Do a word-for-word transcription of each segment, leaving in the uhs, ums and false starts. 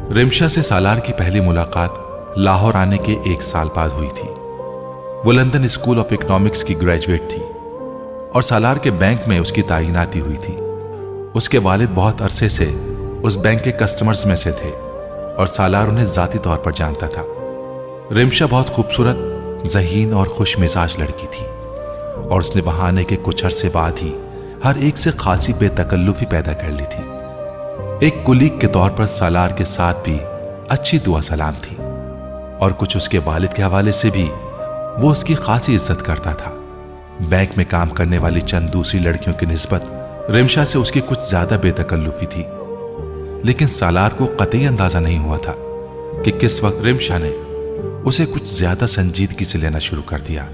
रिमशा से सालार की पहली मुलाकात लाहौर आने के एक साल बाद हुई थी। वो लंदन स्कूल ऑफ इकोनॉमिक्स की ग्रेजुएट थी और सालार के बैंक में उसकी तैनाती हुई थी। उसके वालिद बहुत अरसे से उस बैंक के कस्टमर्स में से थे और सालार उन्हें जाती तौर पर जानता था। रिमशा बहुत खूबसूरत, ज़हीन और खुश मिजाज लड़की थी और उसने वहां आने के कुछ अरसे बाद ही हर एक से खासी बेतकल्लुफी पैदा कर ली थी। एक कुलीग के तौर पर सालार के साथ भी अच्छी दुआ सलाम थी और कुछ उसके वालिद के हवाले से भी वो उसकी खासी इज्जत करता था। बैंक में काम करने वाली चंद दूसरी लड़कियों की निस्बत रिमशा से उसकी कुछ ज्यादा बेतकल्लुफी थी, लेकिन सालार को कतई अंदाजा नहीं हुआ था कि किस वक्त रिमशा ने उसे कुछ ज्यादा संजीदगी से लेना शुरू कर दिया।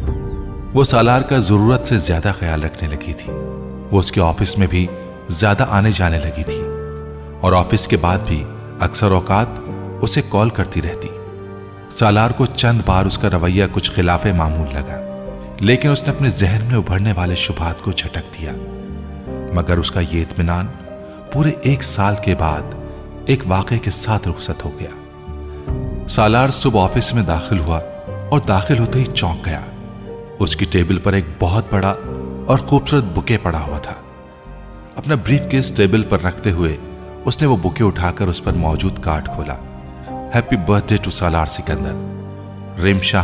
वो सालार का जरूरत से ज्यादा ख्याल रखने लगी थी। वो उसके ऑफिस में भी ज्यादा आने जाने लगी थी और ऑफिस के बाद भी अक्सर औकात उसे कॉल करती रहती। सालार को चंद बार उसका रवैया कुछ खिलाफे मामूल लगा, लेकिन उसने अपने जहन में उभरने वाले शुभात को झटक दिया। मगर उसका ये इत्मीनान पूरे एक साल के बाद एक वाक़े के साथ रुखसत हो गया। सालार सुबह ऑफिस में दाखिल हुआ और दाखिल होते ही चौंक गया। उसकी टेबल पर एक बहुत बड़ा और खूबसूरत बुके पड़ा हुआ था। अपना ब्रीफ केस टेबल पर रखते हुए उसने वो बुके उठाकर उस पर मौजूद कार्ड खोला। Happy birthday to Salar Sikandar, Rimsha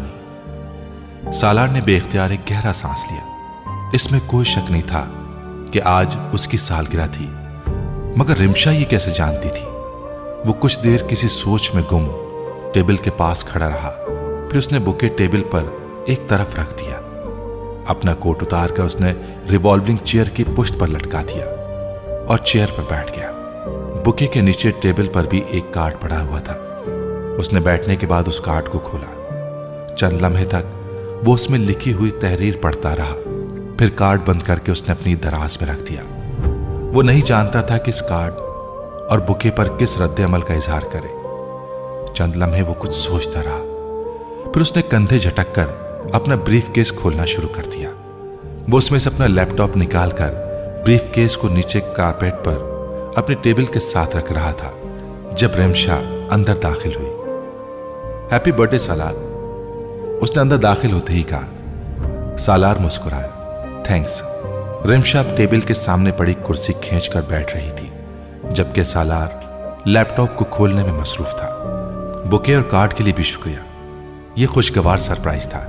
Hamdani. Salar ने बेख्तियार एक गहरा सांस लिया। इसमें कोई शक नहीं था कि आज उसकी सालगिरह थी, मगर रिमशा ये कैसे जानती थी? वो कुछ देर किसी सोच में गुम टेबल के पास खड़ा रहा। फिर उसने बुके टेबल पर एक तरफ रख दिया। अपना कोट उतार कर उसने रिवॉल्विंग चेयर की पुष्ट पर लटका दिया और चेयर पर बैठ गया। बुके के नीचे टेबल पर भी एक कार्ड पड़ा हुआ था। उसने बैठने के बाद उस कार्ड को खोला। चंद लम्हे तक वो उसमें लिखी हुई तहरीर पढ़ता रहा। फिर कार्ड बंद करके उसने अपनी दराज में रख दिया। वो नहीं जानता था कि इस कार्ड और बुके पर किस रद्द अमल का इजहार करे। चंद लम्हे वो कुछ सोचता रहा। फिर उसने कंधे झटक कर अपना ब्रीफ केस खोलना शुरू कर दिया। वो उसमें से अपना लैपटॉप निकालकर ब्रीफ केस को नीचे कारपेट पर अपने टेबल के साथ रख रहा था जब रिमशा अंदर दाखिल हुई। हैप्पी बर्थडे सालार, उसने अंदर दाखिल होते ही कहा। सालार मुस्कुराया। थैंक्स। रिमशा अब टेबल के सामने पड़ी कुर्सी खींचकर बैठ रही थी, जबकि सालार लैपटॉप को खोलने में मसरूफ था। बुके और कार्ड के लिए भी शुक्रिया। यह खुशगवार सरप्राइज था।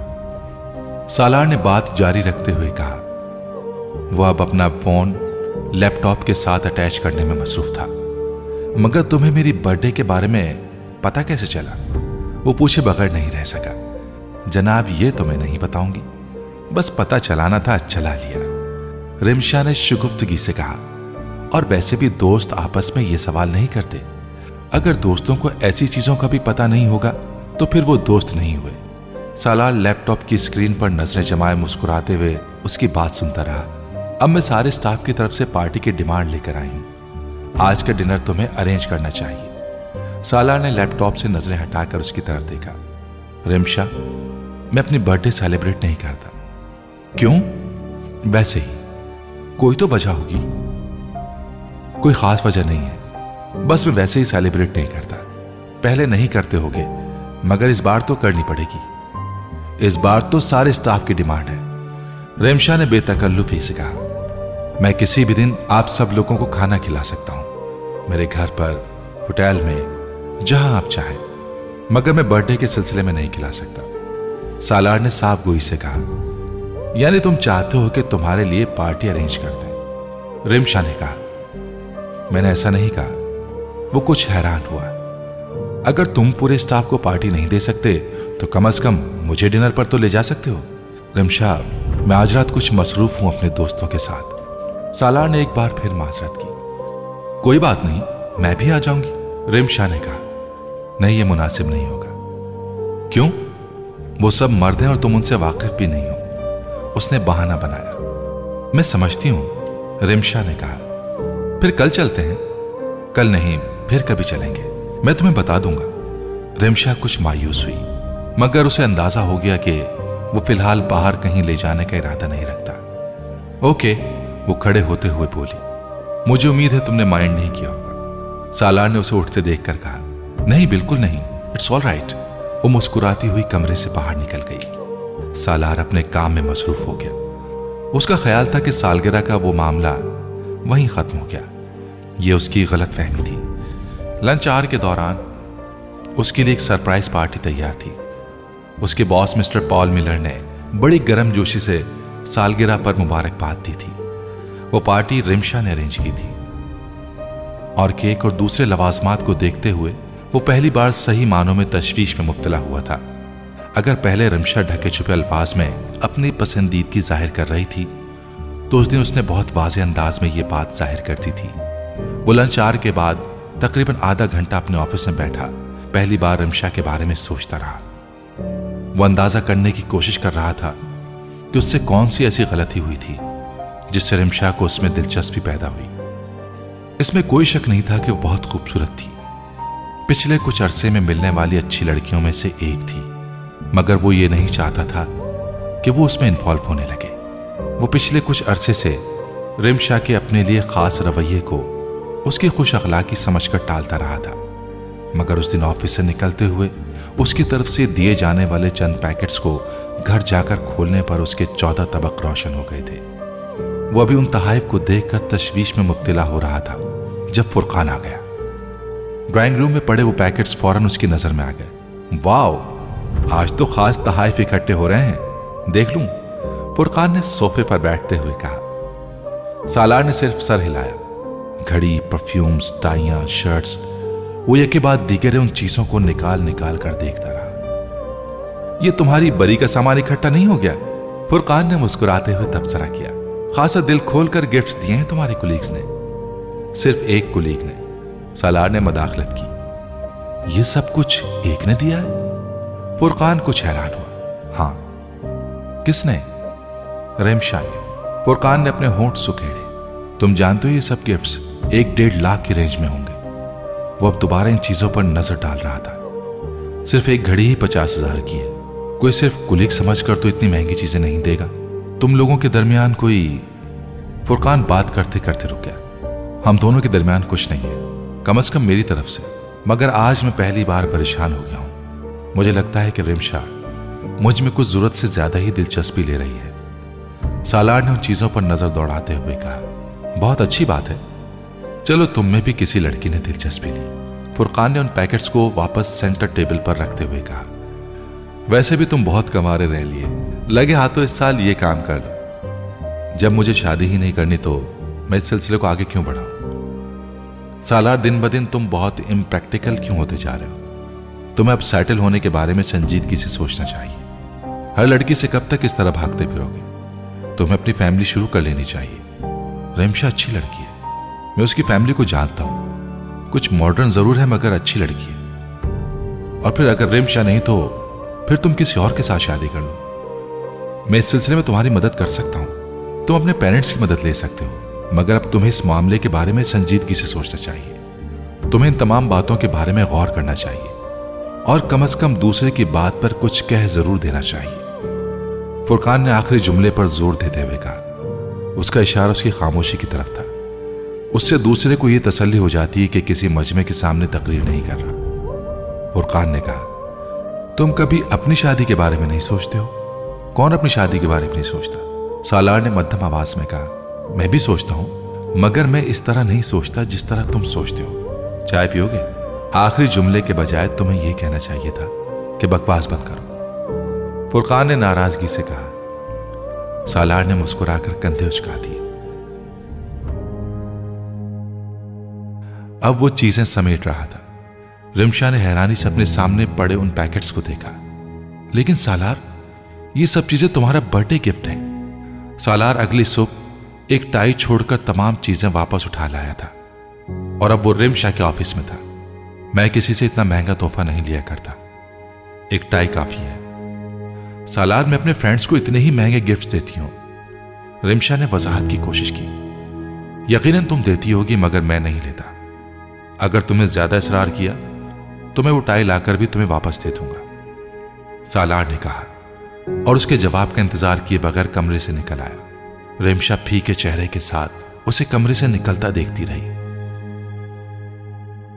सालार ने बात जारी रखते हुए कहा। वह अब अपना फोन लैपटॉप के साथ अटैच करने में मसरूफ था। मगर तुम्हें मेरी बर्थडे के बारे में पता कैसे चला? वो पूछे बगैर नहीं रह सका। जनाब, ये तो मैं नहीं बताऊंगी, बस पता चलाना था, चला लिया। रिमशा ने शुगुफ्तगी से कहा। और वैसे भी दोस्त आपस में ये सवाल नहीं करते। अगर दोस्तों को ऐसी चीजों का भी पता नहीं होगा तो फिर वो दोस्त नहीं हुए। सालार लैपटॉप की स्क्रीन पर नजरें जमाए मुस्कुराते हुए उसकी बात सुनता रहा। अब मैं सारे स्टाफ की तरफ से पार्टी की डिमांड लेकर आई हूं। आज का डिनर तुम्हें अरेंज करना चाहिए। सालार ने लैपटॉप से नजरें हटाकर उसकी तरफ देखा। रिमशा, मैं अपनी बर्थडे सेलिब्रेट नहीं करता। क्यों? वैसे ही। कोई तो वजह होगी। कोई खास वजह नहीं है, बस मैं वैसे ही सेलिब्रेट नहीं करता। पहले नहीं करते होगे, मगर इस बार तो करनी पड़ेगी। इस बार तो सारे स्टाफ की डिमांड है। रिमशा ने बेतकल्लुफी से कहा। मैं किसी भी दिन आप सब लोगों को खाना खिला सकता हूं, मेरे घर पर, होटल में, जहां आप चाहें, मगर मैं बर्थडे के सिलसिले में नहीं खिला सकता। सालार ने साफ गोई से कहा। यानी तुम चाहते हो कि तुम्हारे लिए पार्टी अरेंज कर दें? रिमशा ने कहा। मैंने ऐसा नहीं कहा। वो कुछ हैरान हुआ। अगर तुम पूरे स्टाफ को पार्टी नहीं दे सकते तो कम से कम मुझे डिनर पर तो ले जा सकते हो। रिमशा, मैं आज रात कुछ मसरूफ हूं अपने दोस्तों के साथ। सालार ने एक बार फिर माजरत की। कोई बात नहीं, मैं भी आ जाऊंगी। रिमशा ने कहा। नहीं, ये मुनासिब नहीं होगा। क्यों? वो सब मर्द हैं और तुम उनसे वाकिफ भी नहीं हो। उसने बहाना बनाया। मैं समझती हूं, रिमशा ने कहा। फिर कल चलते हैं। कल नहीं, फिर कभी चलेंगे, मैं तुम्हें बता दूंगा। रिमशा कुछ मायूस हुई, मगर उसे अंदाजा हो गया कि वो फिलहाल बाहर कहीं ले जाने का इरादा नहीं रखता। ओके, वो खड़े होते हुए बोली। मुझे उम्मीद है तुमने माइंड नहीं किया होगा। सालार ने उसे उठते देखकर कहा, नहीं बिल्कुल नहीं, इट्स ऑल राइट। वो मुस्कुराती हुई कमरे से बाहर निकल गई। सालार अपने काम में मसरूफ हो गया। उसका ख्याल था कि सालगिरह का वो मामला वहीं खत्म हो गया। ये उसकी गलत फहमी थी। लंच आवर के दौरान उसके लिए एक सरप्राइज पार्टी तैयार थी। उसके बॉस मिस्टर पॉल मिलर ने बड़ी गर्मजोशी से सालगिरह पर मुबारकबाद दी थी। वो पार्टी रिमशा ने अरेंज की थी और केक और दूसरे लवाजमात को देखते हुए वो पहली बार सही मानों में तशवीश में मुब्तला हुआ था। अगर पहले रिमशा ढके छुपे अल्फाज में अपनी पसंदीदगी जाहिर कर रही थी, तो उस दिन उसने बहुत वाज़े अंदाज में ये बात जाहिर कर दी थी। वो लंच आवर के बाद तकरीबन आधा घंटा अपने ऑफिस में बैठा पहली बार रिमशा के बारे में सोचता रहा। वो अंदाजा करने की कोशिश कर रहा था कि उससे कौन सी ऐसी गलती हुई थी जिससे रिमशा को उसमें दिलचस्पी पैदा हुई। इसमें कोई शक नहीं था कि वो बहुत खूबसूरत थी। पिछले कुछ अरसे में मिलने वाली अच्छी लड़कियों में से एक थी, मगर वो ये नहीं चाहता था कि वो उसमें इन्वॉल्व होने लगे। वो पिछले कुछ अरसे से रिमशा के अपने लिए खास रवैये को उसकी खुश अखलाकी समझकर टालता रहा था, मगर उस दिन ऑफिस से निकलते हुए उसकी तरफ से दिए जाने वाले चंद पैकेट्स को घर जाकर खोलने पर उसके चौदह तबक रोशन हो गए थे। वो अभी उन तहाइफ को देखकर तशवीश में मुब्तला हो रहा था जब फुरकान आ गया। ड्राइंग रूम में पड़े वो पैकेट्स फौरन उसकी नजर में आ गए। वाओ, आज तो खास तहाइफ इकट्ठे हो रहे हैं, देख लूं, फुरकान ने सोफे पर बैठते हुए कहा। सालार ने सिर्फ सर हिलाया। घड़ी, परफ्यूम्स, टाइयां, शर्ट्स, वो एक के बाद दीगरे उन चीजों को निकाल निकाल कर देखता रहा। ये तुम्हारी बरी का सामान इकट्ठा नहीं हो गया? फुरकान ने मुस्कुराते हुए तबसरा किया। खासा दिल खोलकर गिफ्ट्स दिए हैं तुम्हारे कुलीग्स ने। सिर्फ एक कुलीग ने, सालार ने मदाखलत की। ये सब कुछ एक ने दिया है? फुरकान कुछ हैरान हुआ। हां। किसने? रिमशा ने। फुरकान ने अपने होंठ सुखेड़े। तुम जानते हो ये सब गिफ्ट्स एक डेढ़ लाख की रेंज में होंगे। वो अब दोबारा इन चीजों पर नजर डाल रहा था। सिर्फ एक घड़ी ही पचास हजार की है। कोई सिर्फ कुलीग समझकर तो इतनी महंगी चीजें नहीं देगा। तुम लोगों के दरमियान कोई... फुरकान बात करते करते रुक गया। हम दोनों के दरमियान कुछ नहीं है, कम से कम मेरी तरफ से, मगर आज मैं पहली बार परेशान हो गया हूं। मुझे लगता है कि रिमशा मुझ में कुछ जरूरत से ज्यादा ही दिलचस्पी ले रही है। सालार ने उन चीजों पर नजर दौड़ाते हुए कहा। बहुत अच्छी बात है, चलो तुम में भी किसी लड़की ने दिलचस्पी ली। फुरकान ने उन पैकेट्स को वापस सेंटर टेबल पर रखते हुए कहा। वैसे भी तुम बहुत कमारे रह लिए, लगे हाथों इस साल ये काम कर लो। जब मुझे शादी ही नहीं करनी तो मैं इस सिलसिले को आगे क्यों बढ़ाऊं? सालार, दिन ब दिन तुम बहुत इम्प्रैक्टिकल क्यों होते जा रहे हो? तुम्हें अब सेटल होने के बारे में संजीदगी से सोचना चाहिए। हर लड़की से कब तक इस तरह भागते फिरोगे? तुम्हें अपनी फैमिली शुरू कर लेनी चाहिए। रिमशा अच्छी लड़की है, मैं उसकी फैमिली को जानता हूं। कुछ मॉडर्न जरूर है, मगर अच्छी लड़की है। और फिर अगर रिमशा नहीं तो फिर तुम किसी और के साथ शादी कर लो। मैं इस सिलसिले में तुम्हारी मदद कर सकता हूं। तुम अपने पेरेंट्स की मदद ले सकते हो, मगर अब तुम्हें इस मामले के बारे में संजीदगी से सोचना चाहिए। तुम्हें इन तमाम बातों के बारे में गौर करना चाहिए और कम से कम दूसरे की बात पर कुछ कह जरूर देना चाहिए। फुरकान ने आखिरी जुमले पर जोर देते हुए कहा। उसका इशारा उसकी खामोशी की तरफ था। उससे दूसरे को यह तसल्ली हो जाती है कि किसी मजमे के सामने तकरीर नहीं कर रहा। फुरकान ने कहा, तुम कभी अपनी शादी के बारे में नहीं सोचते हो? कौन अपनी शादी के बारे में नहीं सोचता? सालार ने मध्यम आवाज में कहा। मैं भी सोचता हूं, मगर मैं इस तरह नहीं सोचता जिस तरह तुम सोचते हो। चाय पियोगे? आखिरी जुमले के बजाय तुम्हें यह कहना चाहिए था कि बकवास बंद करो। फुरकान ने नाराजगी से कहा। सालार ने मुस्कुराकर कंधे उचका दिए। अब वो चीजें समेट रहा था। रिमशा ने हैरानी से अपने सामने पड़े उन पैकेट्स को देखा। लेकिन सालार, ये सब चीजें तुम्हारा बर्थडे गिफ्ट हैं। सालार अगली सुबह एक टाई छोड़कर तमाम चीजें वापस उठा लाया था और अब वो रिमशा के ऑफिस में था। मैं किसी से इतना महंगा तोहफा नहीं लिया करता, एक टाई काफी है। सालार, मैं अपने फ्रेंड्स को इतने ही महंगे गिफ्ट्स देती हूं। रिमशा ने वजाहत की कोशिश की। यकीनन तुम देती होगी, मगर मैं नहीं लेता। अगर तुमने ज्यादा इसरार किया तो मैं वो टाई लाकर भी तुम्हें वापस दे दूंगा, सालार ने कहा और उसके जवाब का इंतजार किए बगैर कमरे से निकल आया। रिमशा फीके चेहरे के साथ उसे कमरे से निकलता देखती रही।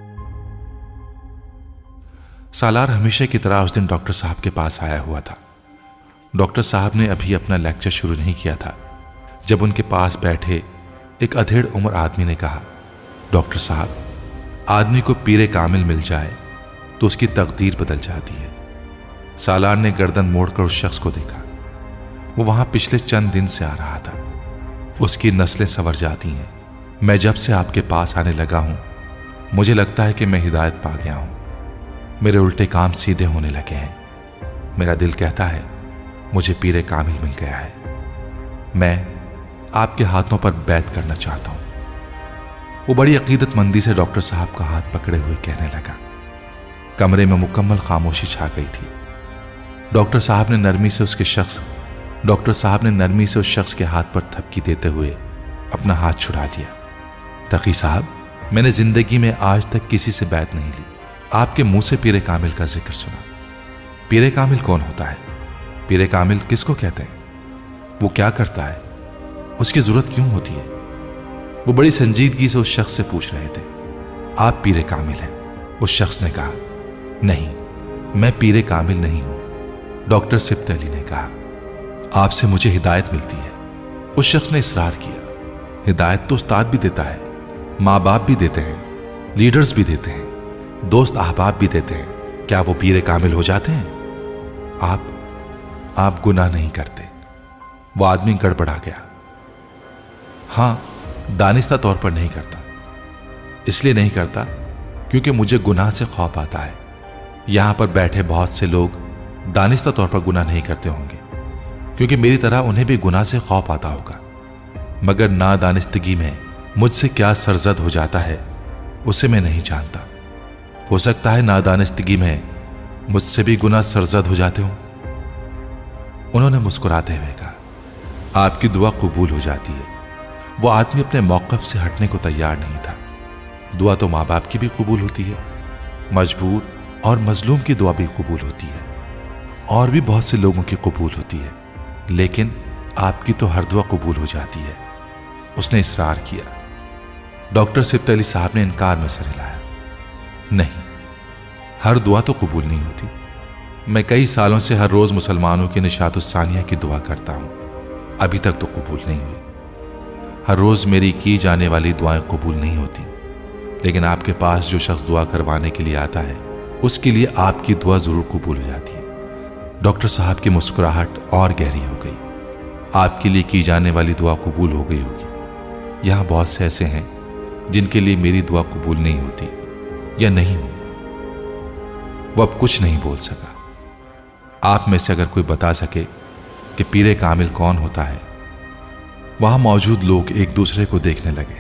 सालार हमेशा की तरह उस दिन डॉक्टर साहब के पास आया हुआ था। डॉक्टर साहब ने अभी अपना लेक्चर शुरू नहीं किया था जब उनके पास बैठे एक अधेड़ उम्र आदमी ने कहा, डॉक्टर साहब, आदमी को पीरे कामिल मिल जाए तो उसकी तकदीर बदल जाती है। सालार ने गर्दन मोड़कर उस शख्स को देखा। वो वहां पिछले चंद दिन से आ रहा था। उसकी नस्लें संवर जाती हैं। मैं जब से आपके पास आने लगा हूं, मुझे लगता है कि मैं हिदायत पा गया हूं। मेरे उल्टे काम सीधे होने लगे हैं। मेरा दिल कहता है मुझे पीरे कामिल मिल गया है। मैं आपके हाथों पर बैत करना चाहता हूं। वो बड़ी अकीदतमंदी से डॉक्टर साहब का हाथ पकड़े हुए कहने लगा। कमरे में मुकम्मल खामोशी छा गई थी। डॉक्टर साहब ने नरमी से उसके शख्स डॉक्टर साहब ने नरमी से उस शख्स के हाथ पर थपकी देते हुए अपना हाथ छुड़ा लिया। तकी साहब, मैंने जिंदगी में आज तक किसी से बैत नहीं ली। आपके मुंह से पीरे कामिल का जिक्र सुना। पीरे कामिल कौन होता है? पीरे कामिल किसको कहते हैं? वो क्या करता है? उसकी जरूरत क्यों होती है? वो बड़ी संजीदगी से उस शख्स से पूछ रहे थे। आप पीरे कामिल हैं? उस शख्स ने कहा। नहीं, मैं पीरे कामिल नहीं हूं। डॉक्टर सिब्त अली ने कहा, आपसे मुझे हिदायत मिलती है। उस शख्स ने इसरार किया। हिदायत तो उस्ताद भी देता है, माँ बाप भी देते हैं, लीडर्स भी देते हैं, दोस्त अहबाब भी देते हैं। क्या वो पीरे कामिल हो जाते हैं? आप आप गुनाह नहीं करते। वो आदमी गड़बड़ा गया। हां, दानिस्ता तौर पर नहीं करता। इसलिए नहीं करता क्योंकि मुझे गुनाह से खौफ आता है। यहां पर बैठे बहुत से लोग दानिस्ता तौर पर गुनाह नहीं करते होंगे क्योंकि मेरी तरह उन्हें भी गुनाह से खौफ आता होगा। मगर नादानिस्तगी में मुझसे क्या सरजद हो जाता है उसे मैं नहीं जानता। हो सकता है नादानिस्तगी में मुझसे भी गुनाह सरजद हो जाते हों। उन्होंने मुस्कुराते हुए कहा, आपकी दुआ कबूल हो जाती है। वो आदमी अपने मौक़िफ़ से हटने को तैयार नहीं था। दुआ तो माँ बाप की भी कबूल होती है, मजबूर और मजलूम की दुआ भी कबूल होती है, और भी बहुत से लोगों की कबूल होती है, लेकिन आपकी तो हर दुआ कबूल हो जाती है। उसने इसरार किया। डॉक्टर सिब्त अली साहब ने इनकार में सर हिलाया। नहीं, हर दुआ तो कबूल नहीं होती। मैं कई सालों से हर रोज मुसलमानों की निशात-उस-सानिया की दुआ करता हूं, अभी तक तो कबूल नहीं हुई। हर रोज मेरी की जाने वाली दुआएं कबूल नहीं होती, लेकिन आपके पास जो शख्स दुआ करवाने के लिए आता है उसके लिए आपकी दुआ जरूर कबूल हो जाती है। डॉक्टर साहब की मुस्कुराहट और गहरी हो गई। आपके लिए की जाने वाली दुआ कबूल हो गई होगी। यहां बहुत से ऐसे हैं जिनके लिए मेरी दुआ कबूल नहीं होती या नहीं हो। वो अब कुछ नहीं बोल सका। आप में से अगर कोई बता सके कि पीरे कामिल कौन होता है? वहां मौजूद लोग एक दूसरे को देखने लगे।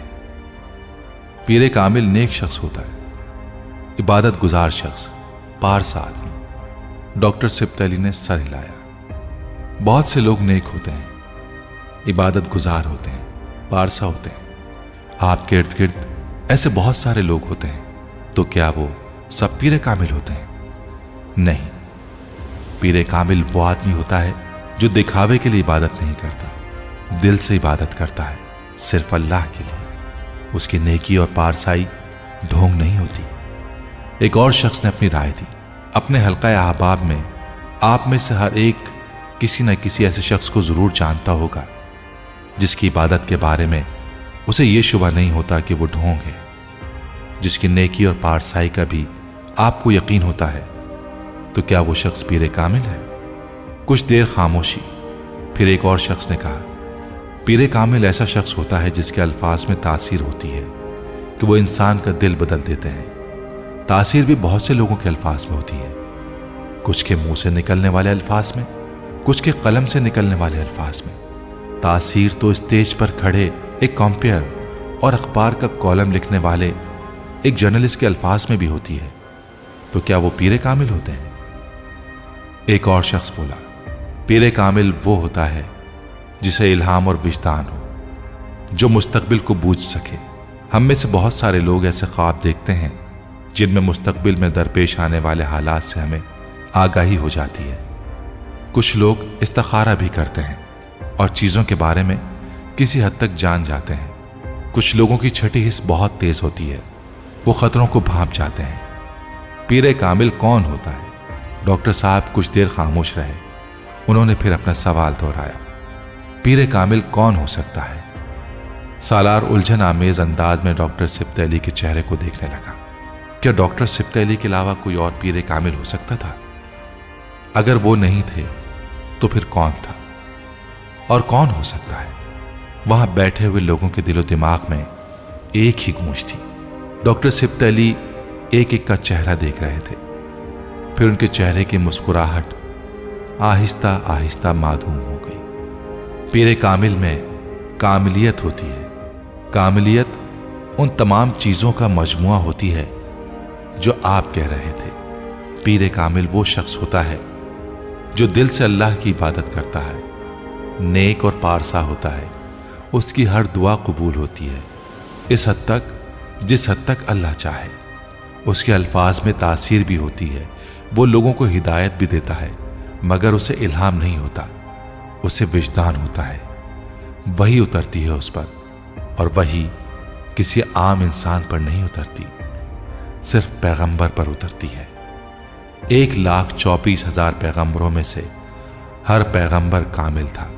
पीरे कामिल नेक शख्स होता है, इबादत गुजार शख्स, पारसा आदमी। डॉक्टर सिब्त अली ने सर हिलाया। बहुत से लोग नेक होते हैं, इबादत गुजार होते हैं, पारसा होते हैं। आपके इर्द गिर्द ऐसे बहुत सारे लोग होते हैं, तो क्या वो सब पीरे कामिल होते हैं? नहीं, पीरे कामिल वो आदमी होता है जो दिखावे के लिए इबादत नहीं करता, दिल से इबादत करता है, सिर्फ अल्लाह के लिए। उसकी नेकी और पारसाई ढोंग नहीं होती। एक और शख्स ने अपनी राय दी। अपने हल्का अहबाब में आप में से हर एक किसी न किसी ऐसे शख्स को जरूर जानता होगा जिसकी इबादत के बारे में उसे यह शुबा नहीं होता कि वो ढोंग है, जिसकी नेकी और पारसाई का भी आपको यकीन होता है। तो क्या वो शख्स पीरे कामिल है? कुछ देर खामोशी, फिर एक और शख्स ने कहा, पीरे कामिल ऐसा शख्स होता है जिसके अल्फाज में तासीर होती है कि वो इंसान का दिल बदल देते हैं। तासीर भी बहुत से लोगों के अल्फाज में होती है, कुछ के मुंह से निकलने वाले अल्फाज में, कुछ के कलम से निकलने वाले अल्फाज में। तासीर तो स्टेज पर खड़े एक कॉम्पेयर और अखबार का कॉलम लिखने वाले एक जर्नलिस्ट के अल्फाज में भी होती है। तो क्या वो पीरे कामिल होते हैं? एक और शख्स बोला, पीरे कामिल वो होता है जिसे इल्हाम और विजदान हो, जो मुस्तकबिल को बूझ सके। हम में से बहुत सारे लोग ऐसे ख्वाब देखते हैं जिनमें मुस्तकबिल में दरपेश आने वाले हालात से हमें आगाही हो जाती है। कुछ लोग इस्तिखारा भी करते हैं और चीज़ों के बारे में किसी हद तक जान जाते हैं। कुछ लोगों की छठी हिस्स बहुत तेज होती है, वो खतरों को भांप जाते हैं। पीरे कामिल कौन होता है? डॉक्टर साहब कुछ देर खामोश रहे। उन्होंने फिर अपना सवाल दोहराया, पीरे कामिल कौन हो सकता है? सालार उलझन आमेज अंदाज में डॉक्टर सिब्त अली के चेहरे को देखने लगा। क्या डॉक्टर सिब्त अली के अलावा कोई और पीरे कामिल हो सकता था? अगर वो नहीं थे तो फिर कौन था? और कौन हो सकता है? वहां बैठे हुए लोगों के दिलो दिमाग में एक ही गूंज थी। डॉक्टर सिब्त अली एक एक का चेहरा देख रहे थे। फिर उनके चेहरे की मुस्कुराहट आहिस्ता आहिस्ता माधूम हो गई। पीरे कामिल में कामिलियत होती है। कामिलियत उन तमाम चीजों का मजमुआ होती है जो आप कह रहे थे। पीरे कामिल वो शख्स होता है जो दिल से अल्लाह की इबादत करता है, नेक और पारसा होता है, उसकी हर दुआ कबूल होती है, इस हद तक जिस हद तक अल्लाह चाहे। उसके अल्फाज में तासीर भी होती है, वो लोगों को हिदायत भी देता है, मगर उसे इल्हाम नहीं होता, उसे विजदान होता है। वही उतरती है उस पर, और वही किसी आम इंसान पर नहीं उतरती, सिर्फ पैगंबर पर उतरती है। एक लाख चौबीस हजार पैगंबरों में से हर पैगंबर कामिल था,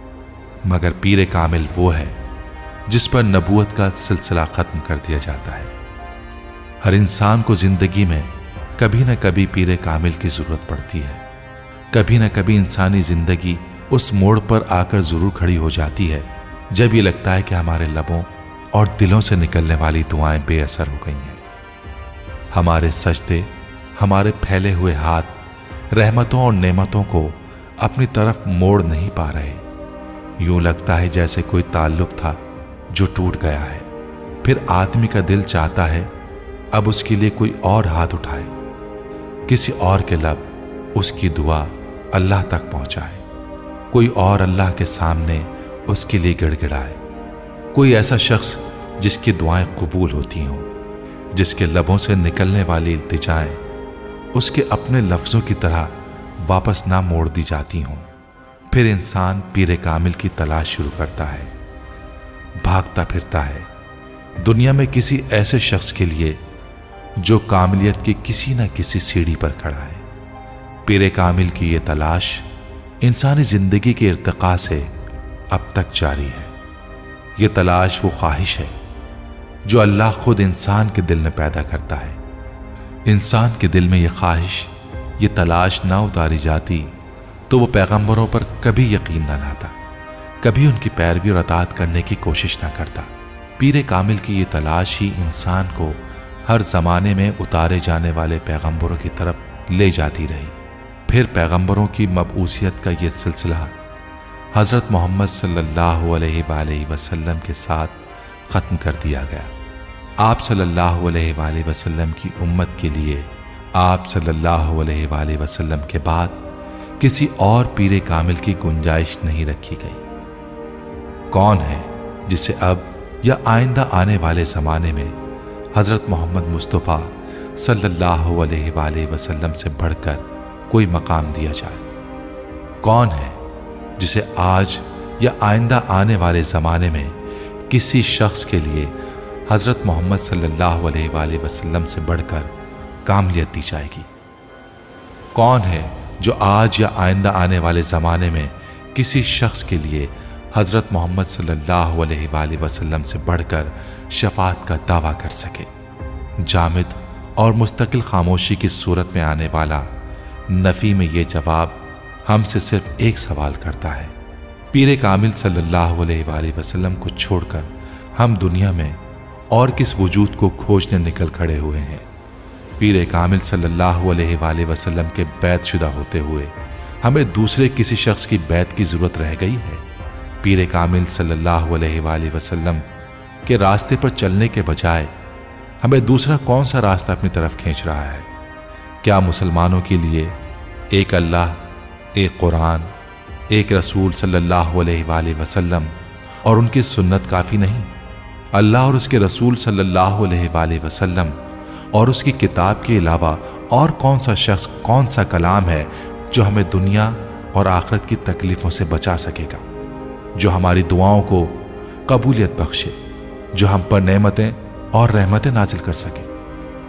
मगर पीरे कामिल वो है जिस पर नबूवत का सिलसिला खत्म कर दिया जाता है। हर इंसान को जिंदगी में कभी न कभी पीरे कामिल की जरूरत पड़ती है। कभी न कभी इंसानी जिंदगी उस मोड़ पर आकर जरूर खड़ी हो जाती है जब ये लगता है कि हमारे लबों और दिलों से निकलने वाली दुआएं बेअसर हो गई हैं। हमारे सजदे, हमारे फैले हुए हाथ रहमतों और नेमतों को अपनी तरफ मोड़ नहीं पा रहे। यूं लगता है जैसे कोई ताल्लुक था जो टूट गया है। फिर आदमी का दिल चाहता है अब उसके लिए कोई और हाथ उठाए, किसी और के लब उसकी दुआ अल्लाह तक पहुंचाए, कोई और अल्लाह के सामने उसके लिए गिड़गिड़ाए। कोई ऐसा शख्स जिसकी दुआएं कबूल होती हों, जिसके लबों से निकलने वाली इल्तिजाएं उसके अपने लफ्ज़ों की तरह वापस ना मोड़ दी जाती हों। फिर इंसान पीरे कामिल की तलाश शुरू करता है, भागता फिरता है दुनिया में किसी ऐसे शख्स के लिए जो कामिलियत की किसी न किसी सीढ़ी पर खड़ा है। पीरे कामिल की ये तलाश इंसानी जिंदगी के इर्तिका से अब तक जारी है। ये तलाश वो ख्वाहिश है जो अल्लाह खुद इंसान के दिल में पैदा करता है। इंसान के दिल में ये ख्वाहिश, ये तलाश ना उतारी जाती तो वो पैगंबरों पर कभी यकीन ना लाता, कभी उनकी पैरवी और अताअत करने की कोशिश ना करता। पीरे कामिल की ये तलाश ही इंसान को हर जमाने में उतारे जाने वाले पैगंबरों की तरफ ले जाती रही। फिर पैगंबरों की मबऊसियत का ये सिलसिला हज़रत मोहम्मद सल्लल्लाहु अलैहि वसल्लम के साथ ख़त्म कर दिया गया। आप सल्लल्लाहु अलैहि वसल्लम की उम्मत के लिए आप सल्लल्लाहु अलैहि वसल्लम के बाद किसी और पीरे कामिल की गुंजाइश नहीं रखी गई। कौन है जिसे अब या आइंदा आने वाले ज़माने में हज़रत मोहम्मद मुस्तफ़ा सल्लल्लाहु अलैहि वसल्लम से बढ़कर कोई मकाम दिया जाए? कौन है जिसे आज या आइंदा आने वाले ज़माने में किसी शख्स के लिए हज़रत मोहम्मद सल्लल्लाहु अलैहि वसल्लम से बढ़कर कामिलियत दी जाएगी? कौन है जो आज या आइंदा आने वाले ज़माने में किसी शख्स के लिए हज़रत मोहम्मद सल्लल्लाहु अलैहि वसल्लम से बढ़कर शफाअत का दावा कर सके? जामिद और मुस्तकिल खामोशी की सूरत में आने वाला नफ़ी में ये जवाब हमसे सिर्फ एक सवाल करता है, पीरे कामिल सल्लल्लाहु अलैहि वसल्लम को छोड़कर हम दुनिया में और किस वजूद को खोजने निकल खड़े हुए हैं? पीरे कामिल सल्लल्लाहु अलैहि वसल्लम के बैत शुदा होते हुए हमें दूसरे किसी शख्स की बैत की ज़रूरत रह गई है? पीरे कामिल सल्लल्लाहु अलैहि वसल्लम के रास्ते पर चलने के बजाय हमें दूसरा कौन सा रास्ता अपनी तरफ खींच रहा है? क्या मुसलमानों के लिए एक अल्लाह, एक कुरान, एक रसूल सल्लल्लाहु अलैहि वसल्लम और उनकी सुन्नत काफ़ी नहीं? अल्लाह और उसके रसूल सल्लल्लाहु अलैहि वसल्लम और उसकी किताब के अलावा और कौन सा शख्स, कौन सा कलाम है जो हमें दुनिया और आखिरत की तकलीफ़ों से बचा सकेगा, जो हमारी दुआओं को कबूलियत बख्शे, जो हम पर नेमतें और रहमतें नाजिल कर सके?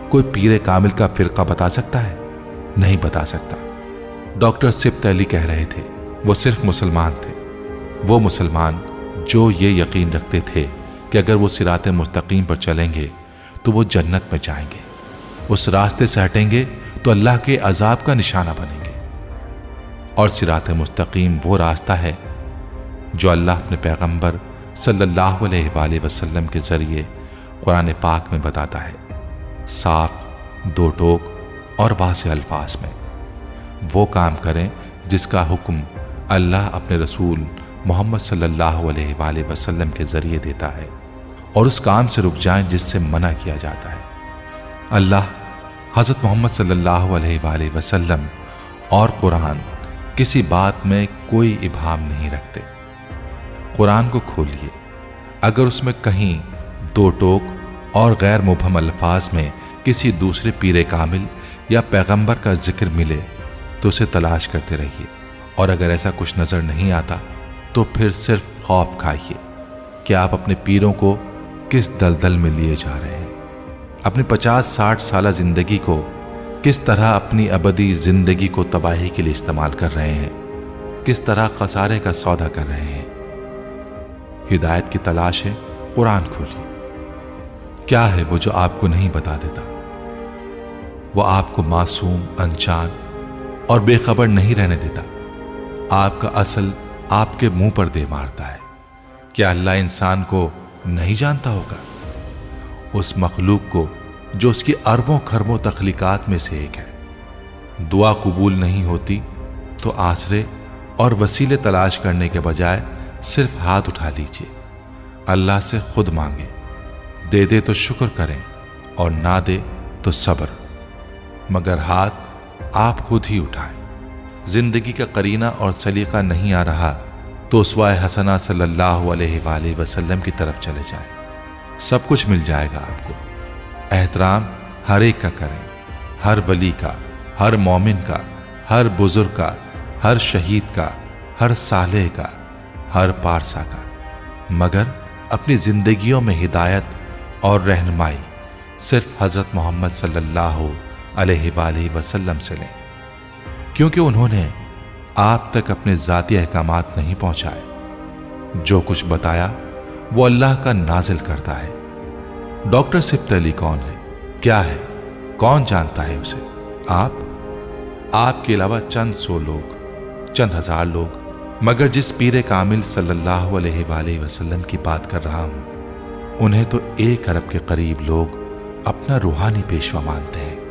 कोई पीर कामिल का फिरका बता सकता है? नहीं बता सकता। डॉक्टर सिब्त अली कह रहे थे वो सिर्फ मुसलमान थे, वो मुसलमान जो ये यकीन रखते थे कि अगर वो सिरात मुस्तकीम पर चलेंगे तो वो जन्नत में जाएंगे, उस रास्ते से हटेंगे तो अल्लाह के अजाब का निशाना बनेंगे। और सिरात मुस्तकीम वो रास्ता है जो अल्लाह अपने पैगंबर सल्लल्लाहु अलैहि वसल्लम के जरिए कुरान पाक में बताता है, साफ, दो टोक और वाज़ेह अल्फाज में। वो काम करें जिसका हुक्म अल्लाह अपने रसूल मोहम्मद सल्लल्लाहु अलैहि वसल्लम के जरिए देता है, और उस काम से रुक जाएं जिससे मना किया जाता है। अल्लाह, हज़रत मोहम्मद सल्लल्लाहु अलैहि वसल्लम और कुरान किसी बात में कोई इबाहम नहीं रखते। कुरान को खोलिए, अगर उसमें कहीं दो टोक और गैर मुबहम अल्फाज में किसी दूसरे पीर कामिल या पैगंबर का जिक्र मिले तो उसे तलाश करते रहिए, और अगर ऐसा कुछ नज़र नहीं आता तो फिर सिर्फ खौफ खाइए कि आप अपने पीरों को किस दलदल में लिए जा रहे हैं, अपनी पचास साठ साल जिंदगी को किस तरह अपनी अबदी जिंदगी को तबाही के लिए इस्तेमाल कर रहे हैं, किस तरह खसारे का सौदा कर रहे हैं। हिदायत की तलाश है, कुरान खोलिए। क्या है वो जो आपको नहीं बता देता? वो आपको मासूम, अनजान और बेखबर नहीं रहने देता। आपका असल आपके मुंह पर दे मारता है। क्या अल्लाह इंसान को नहीं जानता होगा? उस मखलूक को जो उसकी अरबों खरबों तख्लीकात में से एक है। दुआ कबूल नहीं होती तो आसरे और वसीले तलाश करने के बजाय सिर्फ हाथ उठा लीजिए, अल्लाह से खुद मांगे। दे दे तो शुक्र करें और ना दे तो सब्र, मगर हाथ आप खुद ही उठाएं। जिंदगी का करीना और सलीका नहीं आ रहा तो उसवाए हसना सल्लल्लाहु अलैहि वसल्लम की तरफ चले जाएं, सब कुछ मिल जाएगा आपको। एहतराम हर एक का करें, हर वली का, हर मोमिन का, हर बुजुर्ग का, हर शहीद का, हर सालेह का, हर पारसा का, मगर अपनी जिंदगियों में हिदायत और रहनुमाई सिर्फ हजरत मोहम्मद सल्लल्लाहु अलैहि वसल्लम से लें, क्योंकि उन्होंने आप तक अपने ज़ाती अहकामात नहीं पहुंचाए। जो कुछ बताया वो अल्लाह का नाजिल करता है। डॉक्टर सिब्त अली कौन है, क्या है, कौन जानता है उसे? आप आपके अलावा चंद सौ लोग, चंद हजार लोग, मगर जिस पीर कामिल सल्लल्लाहु अलैहि वसल्लम की बात कर रहा हूं उन्हें तो एक अरब के करीब लोग अपना रूहानी पेशवा मानते हैं।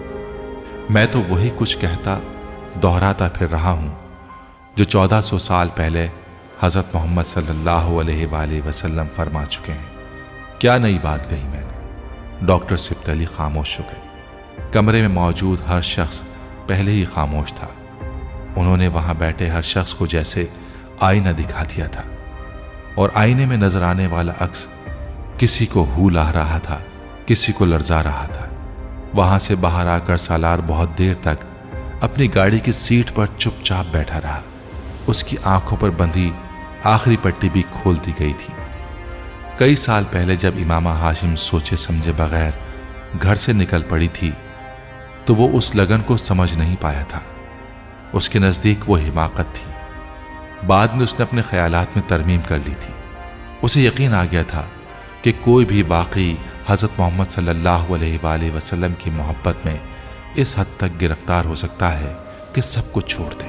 मैं तो वही कुछ कहता दोहराता फिर रहा हूं जो चौदह सौ साल पहले हज़रत मोहम्मद सल्लल्लाहु अलैहि वसल्लम फरमा चुके हैं। क्या नई बात कही मैंने? डॉक्टर सिब्त अली खामोश हो गए। कमरे में मौजूद हर शख्स पहले ही खामोश था। उन्होंने वहां बैठे हर शख्स को जैसे आईना दिखा दिया था, और आईने में नजर आने वाला अक्स किसी को हू ला रहा था, किसी को लर्जा रहा था। वहां से बाहर आकर सालार बहुत देर तक अपनी गाड़ी की सीट पर चुपचाप बैठा रहा। उसकी आंखों पर बंधी आखिरी पट्टी भी खोल दी गई थी। कई साल पहले जब इमामा हाशिम सोचे समझे बगैर घर से निकल पड़ी थी तो वो उस लगन को समझ नहीं पाया था। उसके नज़दीक वो हिमाकत थी। बाद में उसने अपने ख्यालात में तरमीम कर ली थी। उसे यकीन आ गया था कि कोई भी वाकई हज़रत मोहम्मद सल्लल्लाहु अलैहि वसल्लम की मोहब्बत में इस हद तक गिरफ्तार हो सकता है कि सब कुछ छोड़ दे।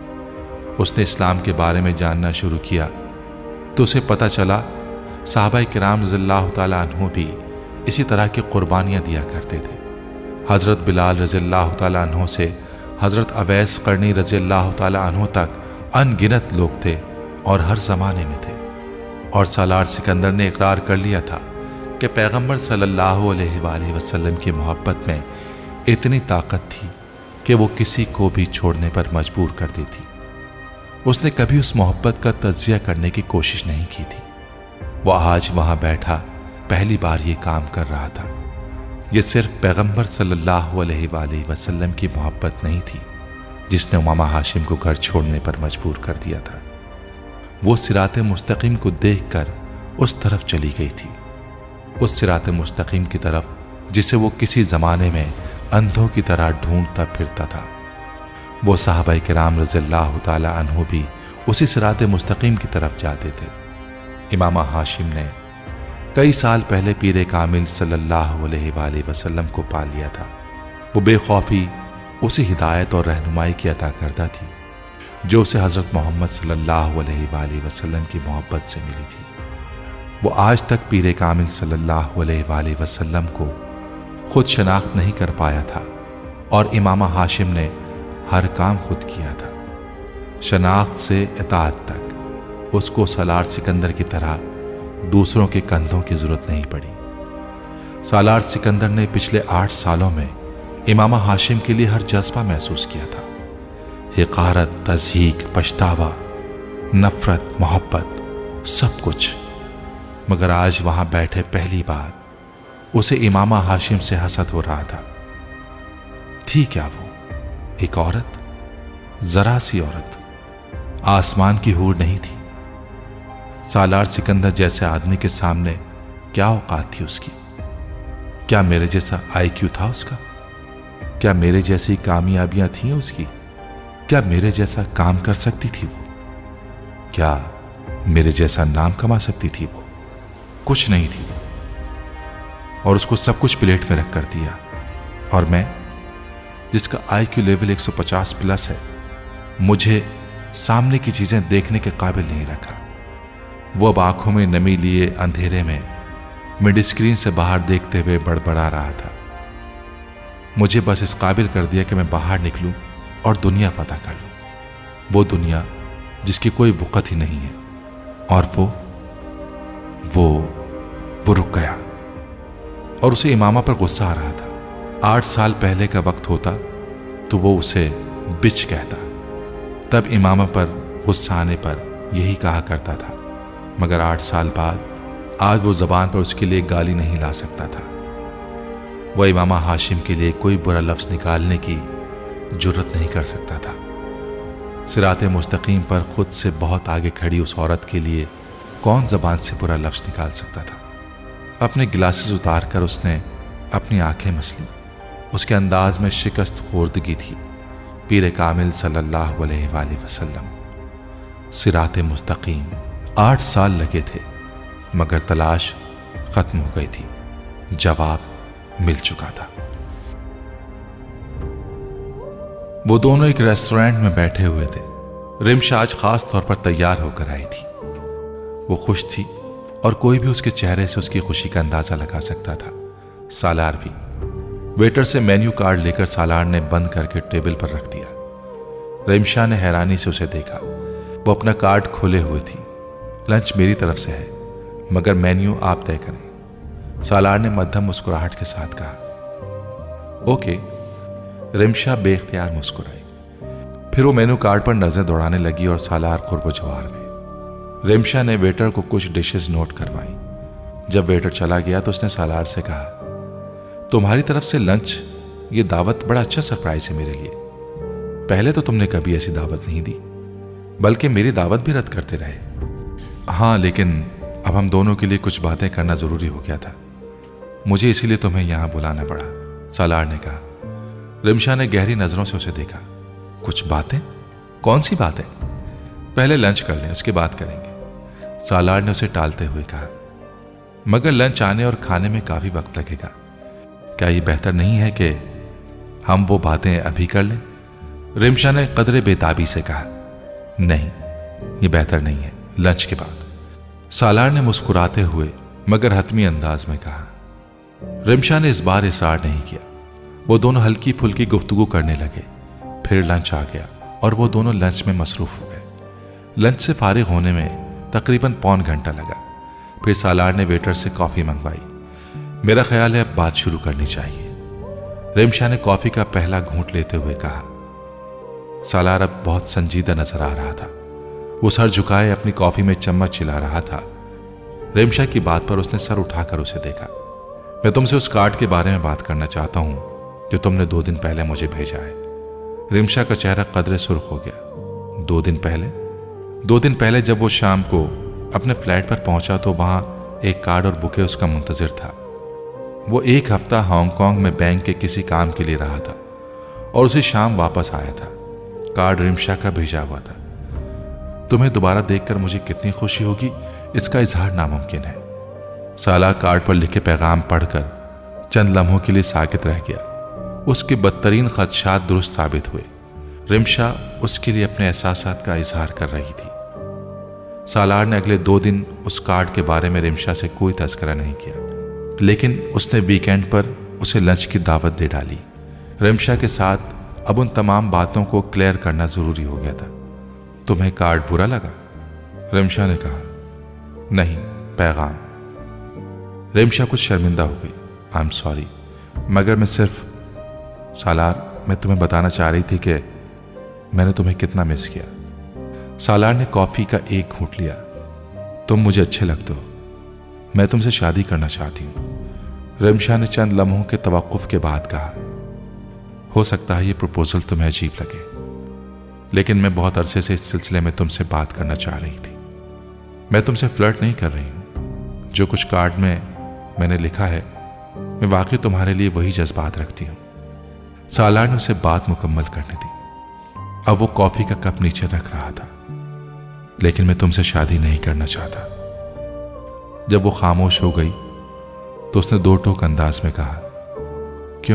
उसने इस्लाम के बारे में जानना शुरू किया तो उसे पता चला सहाबाए किराम रज़ियल्लाहु ताला अन्हु भी इसी तरह की कुर्बानियाँ दिया करते थे। हज़रत बिलाल रज़ियल्लाहु ताला अन्हु से हज़रत अवैस करनी रज़ियल्लाहु ताला अन्हु तक अनगिनत लोग थे और हर ज़माने में थे। और सालार सिकंदर ने इकरार कर लिया था कि पैगंबर सल्लल्लाहु अलैहि वसल्लम की मोहब्बत में इतनी ताकत थी कि वो किसी को भी छोड़ने पर मजबूर कर दी थी। उसने कभी उस मोहब्बत का तज़किया करने की कोशिश नहीं की थी। वो आज वहां बैठा पहली बार ये काम कर रहा था। ये सिर्फ पैगंबर सल्लल्लाहु अलैहि वसल्लम की मोहब्बत नहीं थी जिसने उमामा हाशिम को घर छोड़ने पर मजबूर कर दिया था। वो सिरात मुस्तकीम को देखकर उस तरफ चली गई थी, उस सिरात मुस्तकीम की तरफ जिसे वो किसी जमाने में अंधों की तरह ढूंढता फिरता था। वो साहबा किराम रज़ियल्लाहु ताला अन्हु भी उसी सिराते मुस्तकीम की तरफ जाते थे। इमाम हाशिम ने कई साल पहले पीरे कामिल सल्लल्लाहु अलैहि वसल्लम को पा लिया था। वो बेखौफी उसी हिदायत और रहनुमाई की अता करता थी जो उसे हज़रत मोहम्मद सल्लल्लाहु अलैहि वसल्लम की मोहब्बत से मिली थी। वो आज तक पीरे कामिल सल्लल्लाहु अलैहि वसल्लम को खुद शनाख्त नहीं कर पाया था और इमाम हाशिम ने हर काम खुद किया था। शनाख्त से इताअत तक उसको सालार सिकंदर की तरह दूसरों के कंधों की जरूरत नहीं पड़ी। सालार सिकंदर ने पिछले आठ सालों में इमाम हाशिम के लिए हर जज्बा महसूस किया था। हिकारत, तज़हीक, पछतावा, नफरत, मोहब्बत, सब कुछ। मगर आज वहां बैठे पहली बार उसे इमाम हाशिम से हसद हो रहा था। थी क्या वो? एक औरत, जरा सी औरत, आसमान की हूर नहीं थी। सालार सिकंदर जैसे आदमी के सामने क्या औकात थी उसकी? क्या मेरे जैसा आईक्यू था उसका? क्या मेरे जैसी कामयाबियां थीं उसकी? क्या मेरे जैसा काम कर सकती थी वो? क्या मेरे जैसा नाम कमा सकती थी वो? कुछ नहीं थी वो, और उसको सब कुछ प्लेट में रख कर दिया। और मैं, जिसका आईक्यू लेवल एक सौ पचास प्लस है, मुझे सामने की चीजें देखने के काबिल नहीं रखा। वो अब आंखों में नमी लिए अंधेरे में मिड स्क्रीन से बाहर देखते हुए बड़बड़ा रहा था। मुझे बस इस काबिल कर दिया कि मैं बाहर निकलूं और दुनिया पता कर लूं, वो दुनिया जिसकी कोई वक़्त ही नहीं है। और वो वो वो रुक गया और उसे इमामा पर गुस्सा आ रहा था। आठ साल पहले का वक्त होता तो वो उसे बिच कहता, तब इमामा पर गुस्सा आने पर यही कहा करता था। मगर आठ साल बाद आज वो जबान पर उसके लिए गाली नहीं ला सकता था। वह इमामा हाशिम के लिए कोई बुरा लफ्ज निकालने की जुर्रत नहीं कर सकता था। सिराते मुस्तकीम पर खुद से बहुत आगे खड़ी उस औरत के लिए कौन जबान से बुरा लफ्ज निकाल सकता था? अपने गिलासेस उतार कर उसने अपनी आंखें मसली। उसके अंदाज में शिकस्त खोर्दगी थी। पीरे कामिल सल्लल्लाहु अलैहि वसल्लम, सिराते मुस्तकीम। आठ साल लगे थे मगर तलाश खत्म हो गई थी, जवाब मिल चुका था। वो दोनों एक रेस्टोरेंट में बैठे हुए थे। रिम्शा आज खास तौर पर तैयार होकर आई थी। वो खुश थी और कोई भी उसके चेहरे से उसकी खुशी का अंदाजा लगा सकता था, सालार भी। वेटर से मेन्यू कार्ड लेकर सालार ने बंद करके टेबल पर रख दिया। रिम्शा ने हैरानी से उसे देखा। वो अपना कार्ड खोले हुए थी। लंच मेरी तरफ से है मगर मेन्यू आप तय करें, सालार ने मध्यम मुस्कुराहट के साथ कहा। ओके। रिम्शा बेख्तियार मुस्कुराई। फिर वो मेन्यू कार्ड पर नजर दौड़ाने लगी और सालार कुर्ब जवार में। रिम्शा ने वेटर को कुछ डिशेस नोट करवाई। जब वेटर चला गया तो उसने सालार से कहा, तुम्हारी तरफ से लंच, ये दावत बड़ा अच्छा सरप्राइज है मेरे लिए। पहले तो तुमने कभी ऐसी दावत नहीं दी, बल्कि मेरी दावत भी रद्द करते रहे। हाँ, लेकिन अब हम दोनों के लिए कुछ बातें करना जरूरी हो गया था, मुझे इसीलिए तुम्हें यहां बुलाना पड़ा, सालार ने कहा। रिम्शा ने गहरी नजरों से उसे देखा। कुछ बातें? कौन सी बातें? पहले लंच कर लें, उसके बाद करेंगे, सालार ने उसे टालते हुए कहा। मगर लंच आने और खाने में काफी वक्त लगेगा। क्या ये बेहतर नहीं है कि हम वो बातें अभी कर लें? रिम्शा ने कदरे बेताबी से कहा। नहीं, ये बेहतर नहीं है, लंच के बाद, सालार ने मुस्कुराते हुए मगर हतमी अंदाज में कहा। रिम्शा ने इस बार इसार नहीं किया। वो दोनों हल्की फुल्की गुफ्तगू करने लगे। फिर लंच आ गया और वो दोनों लंच में मसरूफ हो गए। लंच से फारिग होने में तकरीबन पौन घंटा लगा। फिर सालार ने वेटर से कॉफी मंगवाई। मेरा ख्याल है अब बात शुरू करनी चाहिए, रिम्शा ने कॉफी का पहला घूंट लेते हुए कहा। सालार अब बहुत संजीदा नजर आ रहा था। वो सर झुकाए अपनी कॉफी में चम्मच चिल्ला रहा था। रिम्शा की बात पर उसने सर उठाकर उसे देखा। मैं तुमसे उस कार्ड के बारे में बात करना चाहता हूं जो तुमने दो दिन पहले मुझे भेजा है। रिम्शा का चेहरा कदरे सुर्ख हो गया। दो दिन पहले? दो दिन पहले जब वो शाम को अपने फ्लैट पर पहुंचा तो वहां एक कार्ड और बुके उसका मुंतजिर था। वो एक हफ्ता हांगकांग में बैंक के किसी काम के लिए रहा था और उसी शाम वापस आया था। कार्ड रिमशा का भेजा हुआ था। तुम्हें दोबारा देखकर मुझे कितनी खुशी होगी, इसका इजहार नामुमकिन है। सालार कार्ड पर लिखे पैगाम पढ़कर चंद लम्हों के लिए साकित रह गया। उसके बदतरीन खदशात दुरुस्त साबित हुए। रिमशा उसके लिए अपने एहसासात का इजहार कर रही थी। सालार ने अगले दो दिन उस कार्ड के बारे में रिमशा से कोई तज़किरा नहीं किया, लेकिन उसने वीकेंड पर उसे लंच की दावत दे डाली। रिमशा के साथ अब उन तमाम बातों को क्लियर करना ज़रूरी हो गया था। तुम्हें कार्ड बुरा लगा? रिमशा ने कहा। नहीं, पैगाम। रिमशा कुछ शर्मिंदा हो गई। आई एम सॉरी, मगर मैं सिर्फ सालार मैं तुम्हें बताना चाह रही थी कि मैंने तुम्हें कितना मिस किया। सालार ने कॉफ़ी का एक घूंट लिया। तुम मुझे अच्छे लगते हो, मैं तुमसे शादी करना चाहती हूँ। रिमशा ने चंद लम्हों के तवक्कुफ के बाद कहा। हो सकता है ये प्रपोजल तुम्हें अजीब लगे, लेकिन मैं बहुत अरसे से इस सिलसिले में तुमसे बात करना चाह रही थी। मैं तुमसे फ्लर्ट नहीं कर रही हूँ। जो कुछ कार्ड में मैंने लिखा है, मैं वाकई तुम्हारे लिए वही जज्बात रखती हूँ। सालार ने उसे बात मुकम्मल करने दी। अब वो कॉफ़ी का कप नीचे रख रहा था। लेकिन मैं तुमसे शादी नहीं करना चाहता। जब वो खामोश हो गई तो उसने दो टोक अंदाज में कहा। क्यों?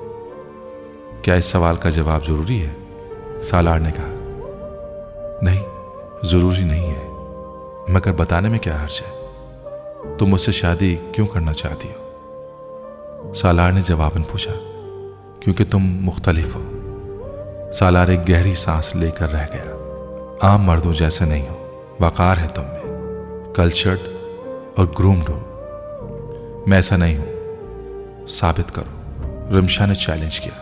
क्या इस सवाल का जवाब जरूरी है? सालार ने कहा। नहीं, जरूरी नहीं है, मगर बताने में क्या हर्ज है? तुम मुझसे शादी क्यों करना चाहती हो? सालार ने जवाबन पूछा। क्योंकि तुम मुख्तलिफ हो। सालार एक गहरी सांस लेकर रह गया। आम मर्दों जैसे नहीं हो, वकार है तुम में, कल्चर्ड और ग्रूम्ड हो। मैं ऐसा नहीं हूं, साबित करो। रिमशा ने चैलेंज किया।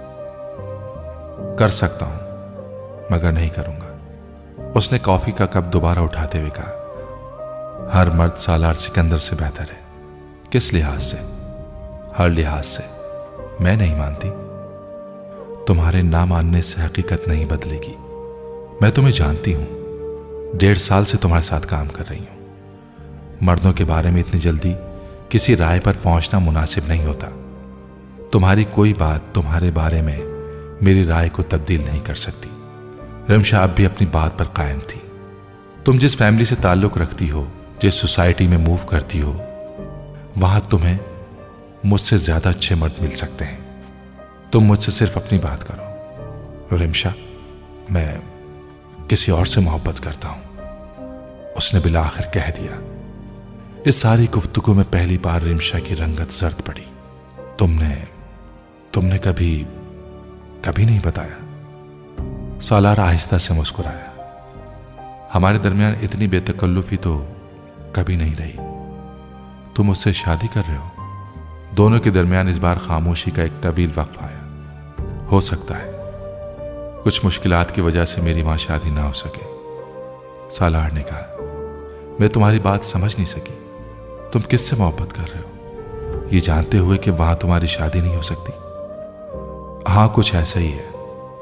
कर सकता हूं, मगर नहीं करूंगा, उसने कॉफी का कप दोबारा उठाते हुए कहा। हर मर्द सालार सिकंदर से बेहतर है। किस लिहाज से? हर लिहाज से। मैं नहीं मानती। तुम्हारे ना मानने से हकीकत नहीं बदलेगी। मैं तुम्हें जानती हूं। डेढ़ साल से तुम्हारे साथ काम कर रही हूं। मर्दों के बारे में इतनी जल्दी किसी राय पर पहुंचना मुनासिब नहीं होता। तुम्हारी कोई बात तुम्हारे बारे में मेरी राय को तब्दील नहीं कर सकती। रिमशा अब भी अपनी बात पर कायम थी। तुम जिस फैमिली से ताल्लुक रखती हो, जिस सोसाइटी में मूव करती हो, वहां तुम्हें मुझसे ज्यादा अच्छे मर्द मिल सकते हैं। तुम मुझसे सिर्फ अपनी बात करो। रिमशा, मैं किसी और से मोहब्बत करता हूं, उसने बिला आखिर कह दिया। इस सारी गुफ्तगू में पहली बार रिमशा की रंगत जर्द पड़ी। तुमने तुमने कभी कभी नहीं बताया। सालार आहिस्ता से मुस्कुराया। हमारे दरमियान इतनी बेतकल्लुफी तो कभी नहीं रही। तुम मुझसे शादी कर रहे हो? दोनों के दरमियान इस बार खामोशी का एक तवील वक्फ आया। हो सकता है कुछ मुश्किलात की वजह से मेरी वहां शादी ना हो सके, सालार ने कहा। मैं तुम्हारी बात समझ नहीं सकी। तुम किससे मोहब्बत कर रहे हो, ये जानते हुए कि वहां तुम्हारी शादी नहीं हो सकती? हाँ, कुछ ऐसा ही है।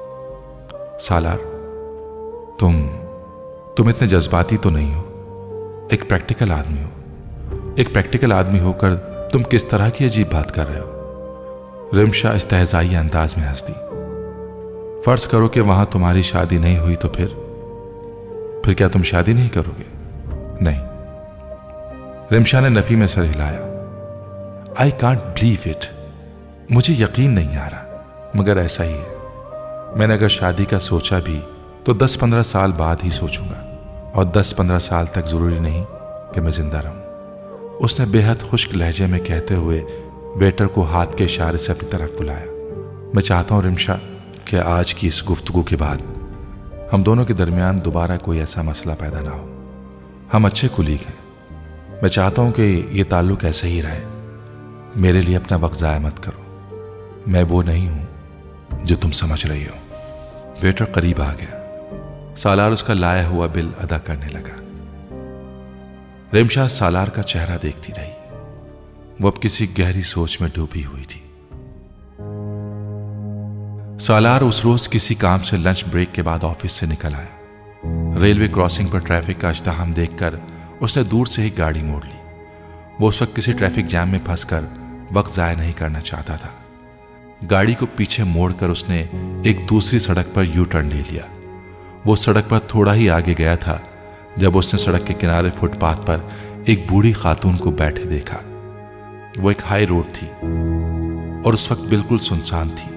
सालार, तुम तुम इतने जज्बाती तो नहीं हो। एक प्रैक्टिकल आदमी हो। एक प्रैक्टिकल आदमी होकर तुम किस तरह की अजीब बात कर रहे हो? रिमशा इस्तेहज़ाई अंदाज में हंस दी। फर्ज करो कि वहां तुम्हारी शादी नहीं हुई तो फिर फिर क्या तुम शादी नहीं करोगे? नहीं। रिमशा ने नफी में सर हिलाया। I can't believe it. मुझे यकीन नहीं आ रहा, मगर ऐसा ही है। मैंने अगर शादी का सोचा भी तो दस पंद्रह साल बाद ही सोचूंगा, और दस पंद्रह साल तक जरूरी नहीं कि मैं जिंदा रहूं। उसने बेहद खुश्क लहजे में कहते हुए वेटर को हाथ के इशारे से अपनी तरफ बुलाया। मैं चाहता हूं रिमशा कि आज की इस गुफ्तगू के बाद हम दोनों के दरमियान दोबारा कोई ऐसा मसला पैदा ना हो। हम अच्छे कुलीग हैं। मैं चाहता हूं कि ये ताल्लुक ऐसे ही रहे। मेरे लिए अपना वक्त ज़ाया मत करो। मैं वो नहीं हूं जो तुम समझ रही हो। वेटर करीब आ गया। सालार उसका लाया हुआ बिल अदा करने लगा। रिमशा सालार का चेहरा देखती रही। वो अब किसी गहरी सोच में डूबी हुई थी। सालार उस रोज किसी काम से लंच ब्रेक के बाद ऑफिस से निकल आया। रेलवे क्रॉसिंग पर ट्रैफिक का इज्तिहाम देखकर उसने दूर से ही गाड़ी मोड़ ली। वो उस वक्त किसी ट्रैफिक जैम में फंसकर वक्त ज़ाया नहीं करना चाहता था। गाड़ी को पीछे मोड़कर उसने एक दूसरी सड़क पर यू टर्न ले लिया। वो सड़क पर थोड़ा ही आगे गया था जब उसने सड़क के किनारे फुटपाथ पर एक बूढ़ी खातून को बैठे देखा। वो एक हाई रोड थी और उस वक्त बिल्कुल सुनसान थी।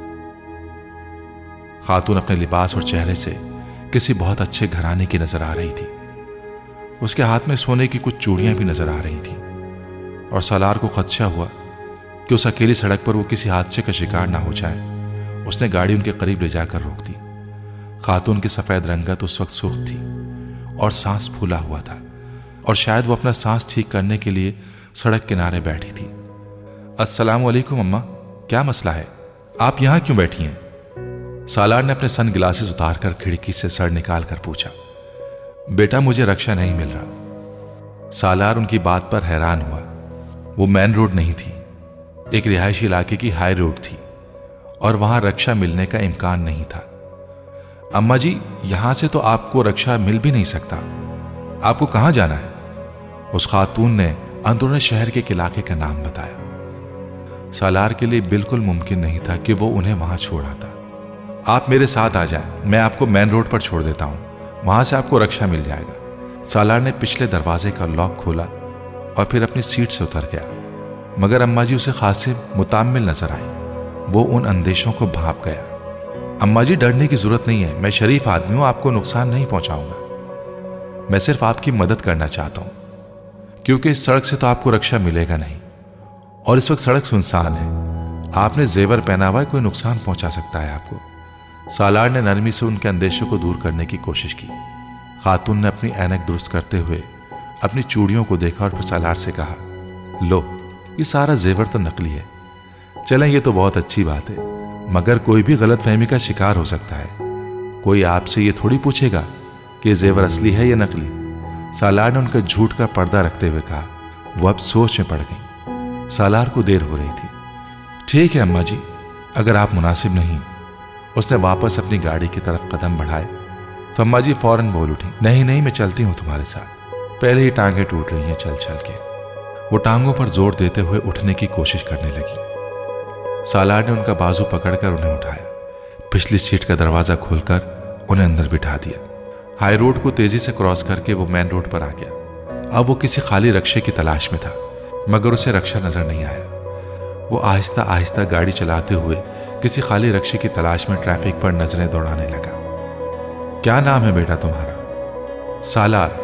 खातून अपने लिबास और चेहरे से किसी बहुत अच्छे घराने की नजर आ रही थी। उसके हाथ में सोने की कुछ चूड़ियां भी नजर आ रही थीं और सालार को खदशा हुआ कि उस अकेली सड़क पर वो किसी हादसे का शिकार ना हो जाए। उसने गाड़ी उनके करीब ले जाकर रोक दी। खातून की सफेद रंगत उस वक्त सुर्ख थी और सांस फूला हुआ था और शायद वो अपना सांस ठीक करने के लिए सड़क किनारे बैठी थी। अस्सलाम वालेकुम अम्मा, क्या मसला है? आप यहां क्यों बैठी हैं? सालार ने अपने सन ग्लासेस उतारकर खिड़की से सर निकाल कर पूछा। बेटा, मुझे रक्षा नहीं मिल रहा। सालार उनकी बात पर हैरान हुआ। वो मेन रोड नहीं थी, एक रिहायशी इलाके की हाई रोड थी और वहां रक्षा मिलने का इम्कान नहीं था। अम्मा जी, यहां से तो आपको रक्षा मिल भी नहीं सकता। आपको कहां जाना है? उस खातून ने अंदरूनी शहर के एक इलाके का नाम बताया। सालार के लिए बिल्कुल मुमकिन नहीं था कि वो उन्हें वहां छोड़ आता। आप मेरे साथ आ जाएं, मैं आपको मेन रोड पर छोड़ देता हूं, वहां से आपको रक्षा मिल जाएगा। सालार ने पिछले दरवाजे का लॉक खोला और फिर अपनी सीट से उतर गया, मगर अम्मा जी उसे खासे मुताम्मिल नजर आई। वो उन अंदेशों को भांप गया। अम्मा जी, डरने की जरूरत नहीं है, मैं शरीफ आदमी हूं, आपको नुकसान नहीं पहुंचाऊंगा। मैं सिर्फ आपकी मदद करना चाहता हूं, क्योंकि इस सड़क से तो आपको रक्षा मिलेगा नहीं और इस वक्त सड़क सुनसान है। आपने जेवर पहना हुआ है, कोई नुकसान पहुंचा सकता है आपको। सालार ने नरमी से उनके अंदेशों को दूर करने की कोशिश की। खातून ने अपनी ऐनक दुरुस्त करते हुए अपनी चूड़ियों को देखा और फिर सालार से कहा, लो, ये सारा जेवर तो नकली है। चलें, ये तो बहुत अच्छी बात है, मगर कोई भी गलत फहमी का शिकार हो सकता है। कोई आपसे ये थोड़ी पूछेगा कि जेवर असली है या नकली। सालार ने उनका झूठ का पर्दा रखते हुए कहा। वो अब सोच में पड़ गई। सालार को देर हो रही थी। ठीक है अम्मा जी, अगर आप मुनासिब नहीं। उसने वापस अपनी गाड़ी की तरफ कदम बढ़ाए तो अम्मा जी फौरन बोल उठी, नहीं नहीं, मैं चलती हूं तुम्हारे साथ। पहले ही टांगें टूट रही हैं चल चल के। वो टांगों पर जोर देते हुए उठने की कोशिश करने लगी। सालार ने उनका बाजू पकड़कर उन्हें उठाया, पिछली सीट का दरवाजा खोलकर उन्हें अंदर बिठा दिया। हाई रोड को तेजी से क्रॉस करके वो मेन रोड पर आ गया। अब वो किसी खाली रक्षे की तलाश में था, मगर उसे रक्षा नजर नहीं आया। वो आहिस्ता आहिस्ता गाड़ी चलाते हुए किसी खाली रक्षे की तलाश में ट्रैफिक पर नजरें दौड़ाने लगा। क्या नाम है बेटा तुम्हारा? सालार।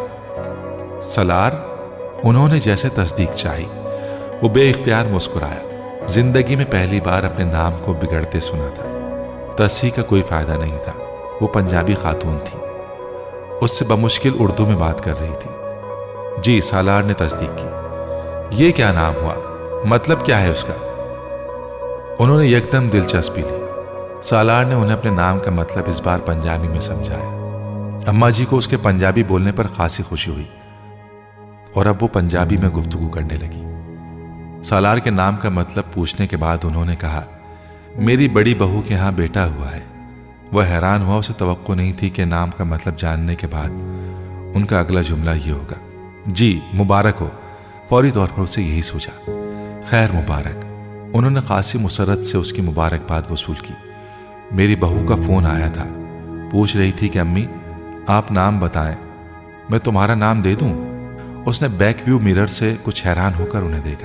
सालार? उन्होंने जैसे तस्दीक चाही। वो बेइख्तियार मुस्कुराया। जिंदगी में पहली बार अपने नाम को बिगड़ते सुना था। तस्दीक का कोई फायदा नहीं था। वो पंजाबी खातून थी, उससे बमुश्किल उर्दू में बात कर रही थी। जी, सालार ने तस्दीक की। ये क्या नाम हुआ? मतलब क्या है उसका? उन्होंने एकदम दिलचस्पी ली। सालार ने उन्हें अपने नाम का मतलब इस बार पंजाबी में समझाया। अम्मा जी को उसके पंजाबी बोलने पर खासी खुशी हुई और अब वो पंजाबी में गुफ्तगू करने लगी। सालार के नाम का मतलब पूछने के बाद उन्होंने कहा, मेरी बड़ी बहू के यहाँ बेटा हुआ है। वह हैरान हुआ, उसे तवक्को नहीं थी कि नाम का मतलब जानने के बाद उनका अगला जुमला ये होगा, जी मुबारक हो। फौरी तौर पर उसे यही सूझा, खैर मुबारक। उन्होंने खासी मुसरत से उसकी मुबारकबाद वसूल की। मेरी बहू का फोन आया था, पूछ रही थी कि अम्मी आप नाम बताएं, मैं तुम्हारा नाम दे दूं? उसने बैक व्यू मिरर से कुछ हैरान होकर उन्हें देखा।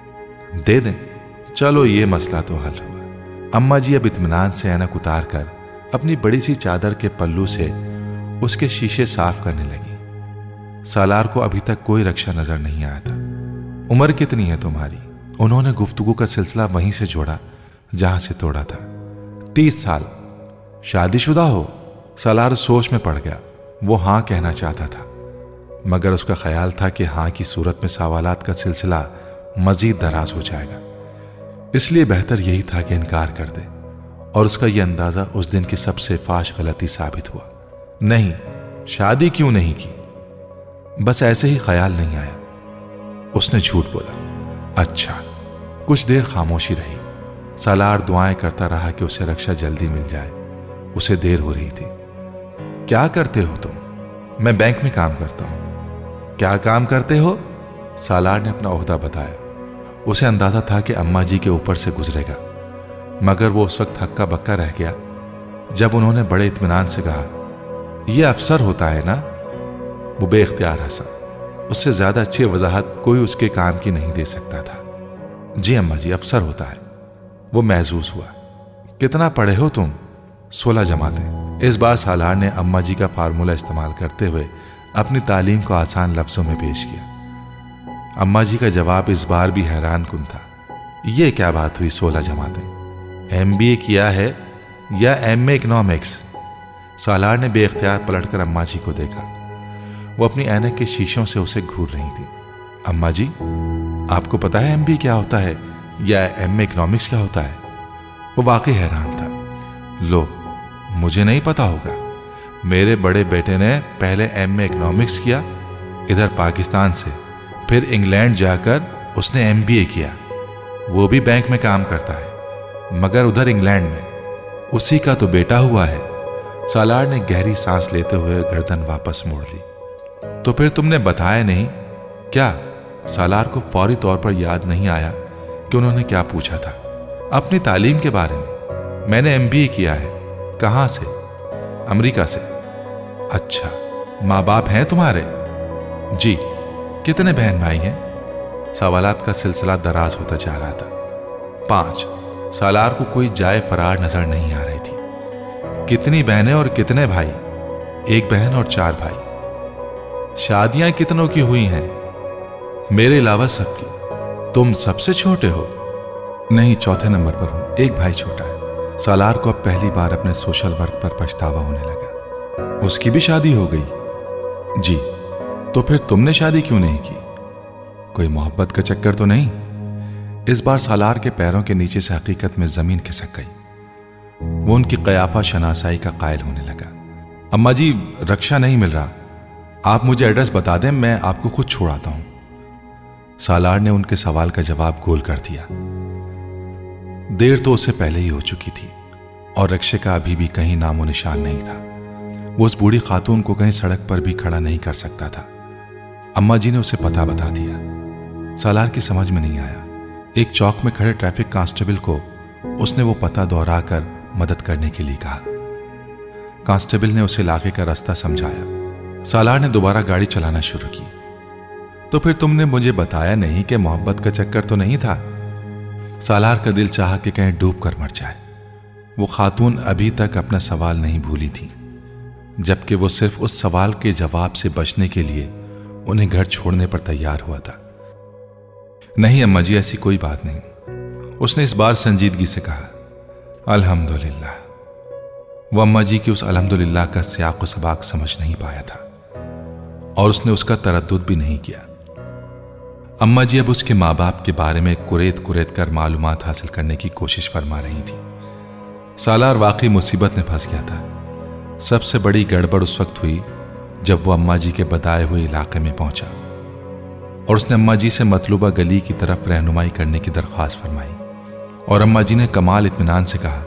दे दें, चलो ये मसला तो हल हुआ। अम्मा जी अब इत्मीनान से ऐनक उतार कर अपनी बड़ी सी चादर के पल्लू से उसके शीशे साफ करने लगी। सालार को अभी तक कोई रक्षा नजर नहीं आया था। उम्र कितनी है तुम्हारी? उन्होंने गुफ्तगू का सिलसिला वहीं से जोड़ा जहां से तोड़ा था। तीस साल। शादीशुदा हो? सालार सोच में पड़ गया। वो हां कहना चाहता था, मगर उसका ख्याल था कि हां की सूरत में सवालात का सिलसिला मजीद दराज हो जाएगा, इसलिए बेहतर यही था कि इनकार कर दे। और उसका यह अंदाजा उस दिन की सबसे फाश गलती साबित हुआ। नहीं, शादी क्यों नहीं की? बस ऐसे ही ख्याल नहीं आया, उसने झूठ बोला। अच्छा। कुछ देर खामोशी रही। सालार दुआएं करता रहा कि उसे रक्षा जल्दी मिल जाए। उसे देर हो रही थी। क्या करते हो तुम? मैं बैंक में काम करता हूं। क्या काम करते हो? सालार ने अपना ओहदा बताया। उसे अंदाजा था कि अम्मा जी के ऊपर से गुजरेगा, मगर वो उस वक्त हक्का बक्का रह गया जब उन्होंने बड़े इत्मीनान से कहा, यह अफसर होता है ना। वो बेख्तियार हंसा। उससे ज्यादा अच्छी वजाहत कोई उसके काम की नहीं दे सकता था। जी अम्मा जी, अफसर होता है। वो महसूस हुआ। कितना पढ़े हो तुम? सोलह जमातें। इस बार सालार ने अम्मा जी का फार्मूला इस्तेमाल करते हुए अपनी तालीम को आसान लफ्जों में पेश किया। अम्मा जी का जवाब इस बार भी हैरान कुन था। यह क्या बात हुई, सोलह जमातें? एम बी ए किया है या एम ए इकनॉमिक्स? सालार ने बेख्तियार पलटकर अम्मा जी को देखा। वो अपनी ऐनक के शीशों से उसे घूर रही थी। अम्मा जी, आपको पता है एम बी ए क्या होता है या एम ए इकनॉमिक्स क्या होता है? वो वाकई हैरान था। लो, मुझे नहीं पता होगा। मेरे बड़े बेटे ने पहले एम ए इकनॉमिक्स किया इधर पाकिस्तान से, फिर इंग्लैंड जाकर उसने एम बी ए किया। वो भी बैंक में काम करता है, मगर उधर इंग्लैंड में। उसी का तो बेटा हुआ है। सालार ने गहरी सांस लेते हुए गर्दन वापस मोड़ ली। तो फिर तुमने बताया नहीं क्या? सालार को फौरी तौर पर याद नहीं आया कि उन्होंने क्या पूछा था। अपनी तालीम के बारे में। मैंने एम बी ए किया है। कहाँ से? अमेरिका से। अच्छा, माँ बाप हैं तुम्हारे? जी। कितने बहन भाई हैं? सवालात का सिलसिला दराज होता जा रहा था। पांच। सालार को कोई जाए फरार नजर नहीं आ रही थी। कितनी बहनें और कितने भाई? एक बहन और चार भाई। शादियां कितनों की हुई हैं? मेरे अलावा सबकी। तुम सबसे छोटे हो? नहीं, चौथे नंबर पर हूं। एक भाई छोटा है। सालार को अब पहली बार अपने सोशल वर्क पर पछतावा होने लगा। उसकी भी शादी हो गई? जी। तो फिर तुमने शादी क्यों नहीं की? कोई मोहब्बत का चक्कर तो नहीं? इस बार सालार के पैरों के नीचे से हकीकत में जमीन खिसक गई। वो उनकी कयाफा शनासाई का कायल होने लगा। अम्मा जी, रक्षा नहीं मिल रहा। आप मुझे एड्रेस बता दें, मैं आपको खुद छोड़ाता हूं। सालार ने उनके सवाल का जवाब गोल कर दिया। देर तो उससे पहले ही हो चुकी थी और रक्षे का अभी भी कहीं नामो निशान नहीं था। वो उस बूढ़ी खातून को कहीं सड़क पर भी खड़ा नहीं कर सकता था। अम्मा जी ने उसे पता बता दिया। सालार की समझ में नहीं आया। एक चौक में खड़े ट्रैफिक कांस्टेबल को उसने वो पता दोहराकर मदद करने के लिए कहा। कांस्टेबल ने उसे इलाके का रास्ता समझाया। सालार ने दोबारा गाड़ी चलाना शुरू की। तो फिर तुमने मुझे बताया नहीं कि मोहब्बत का चक्कर तो नहीं था? सालार का दिल चाहा कि कहीं डूब कर मर जाए। वो खातून अभी तक अपना सवाल नहीं भूली थी, जबकि वो सिर्फ उस सवाल के जवाब से बचने के लिए उन्हें घर छोड़ने पर तैयार हुआ था। नहीं अम्मा जी, ऐसी कोई बात नहीं। उसने इस बार संजीदगी से कहा। अल्हम्दुलिल्लाह। वो अम्मा जी की उस अल्हम्दुलिल्लाह का सियाक व सबाक समझ नहीं पाया था और उसने उसका तरद्दुद भी नहीं किया। अम्मा जी अब उसके माँ बाप के बारे में कुरेद कुरेद कर मालूमात हासिल करने की कोशिश फरमा रही थी। सालार वाकई मुसीबत में फंस गया था। सबसे बड़ी गड़बड़ उस वक्त हुई जब वो अम्मा जी के बताए हुए इलाके में पहुंचा और उसने अम्मा जी से मतलूबा गली की तरफ रहनुमाई करने की दरख्वास्त फरमाई। और अम्मा जी ने कमाल इत्मीनान से कहा,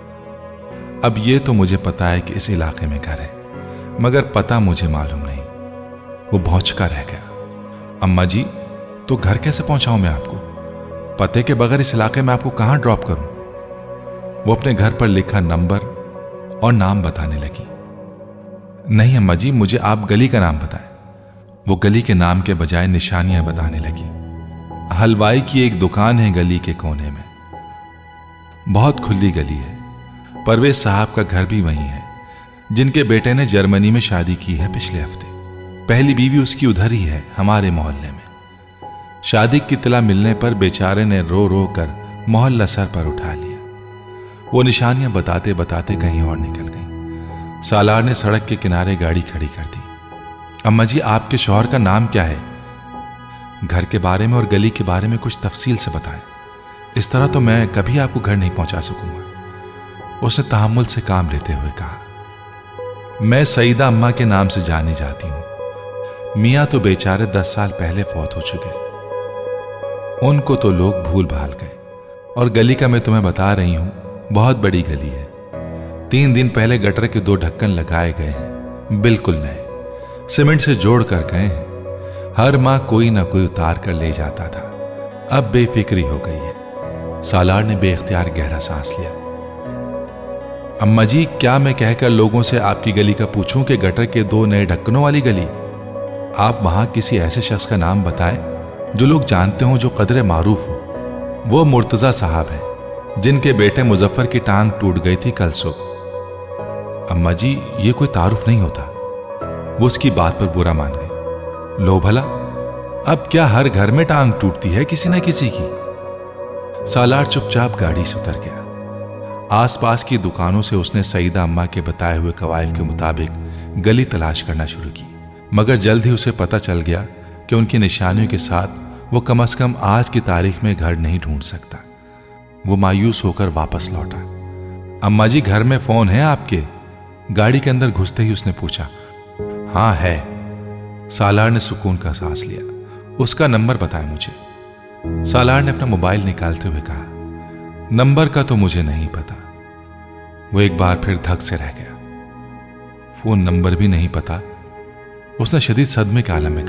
अब ये तो मुझे पता है कि इस इलाके में घर है, मगर पता मुझे मालूम नहीं। वो भौंचका रह गया। अम्मा जी, तो घर कैसे पहुंचाऊं मैं आपको? पते के बगैर इस इलाके में आपको कहां ड्रॉप करूं? वो अपने घर पर लिखा नंबर और नाम बताने लगी। नहीं अम्मा जी, मुझे आप गली का नाम बताएं। वो गली के नाम के बजाय निशानियां बताने लगी। हलवाई की एक दुकान है गली के कोने में। बहुत खुली गली है। परवेज साहब का घर भी वहीं है, जिनके बेटे ने जर्मनी में शादी की है पिछले हफ्ते। पहली बीवी उसकी उधर ही है, हमारे मोहल्ले में। शादी की इत्तला मिलने पर बेचारे ने रो रो कर मोहल्ला सर पर उठा लिया। वो निशानियां बताते बताते कहीं और निकल गई। सालार ने सड़क के किनारे गाड़ी खड़ी कर दी। अम्मा जी, आपके शौहर का नाम क्या है? घर के बारे में और गली के बारे में कुछ तफसील से बताएं। इस तरह तो मैं कभी आपको घर नहीं पहुंचा सकूंगा। उसने तहम्मुल से काम लेते हुए कहा। मैं सईदा अम्मा के नाम से जानी जाती हूं। मियाँ तो बेचारे दस साल पहले फौत हो चुके। उनको तो लोग भूल भाल गए। और गली का मैं तुम्हें बता रही हूं, बहुत बड़ी गली है। तीन दिन पहले गटर के दो ढक्कन लगाए गए हैं, बिल्कुल नए, सीमेंट से जोड़ कर गए हैं। हर माह कोई ना कोई उतार कर ले जाता था। अब बेफिक्री हो गई है। सालार ने बेख्तियार गहरा सांस लिया। अम्मा जी, क्या मैं कहकर लोगों से आपकी गली का पूछूं कि गटर के दो नए ढक्कनों वाली गली? आप वहां किसी ऐसे शख्स का नाम बताएं जो लोग जानते हों, जो कदरे मारूफ हो। वो मुर्तजा साहब हैं जिनके बेटे मुजफ्फर की टांग टूट गई थी कल सुबह। अम्मा जी, ये कोई तारुफ नहीं होता। वो उसकी बात पर बुरा मान गई। लो भला, अब क्या हर घर में टांग टूटती है किसी न किसी की? सालार चुपचाप गाड़ी से उतर गया। आसपास की दुकानों से उसने सईदा अम्मा के बताए हुए कवायद के मुताबिक गली तलाश करना शुरू की, मगर जल्द ही उसे पता चल गया कि उनकी निशानियों के साथ वो कम से कम आज की तारीख में घर नहीं ढूंढ सकता। वो मायूस होकर वापस लौटा। अम्मा जी, घर में फोन है आपके? गाड़ी के अंदर घुसते ही उसने पूछा। हाँ है। सालार ने सुकून का सांस लिया। उसका नंबर बताएं मुझे। सालार ने अपना मोबाइल निकालते हुए कहा, नंबर का तो मुझे नहीं पता। वो एक बार फिर धक से रह गया। फोन नंबर भी नहीं पता। उसने शदीद सदमे के आलम में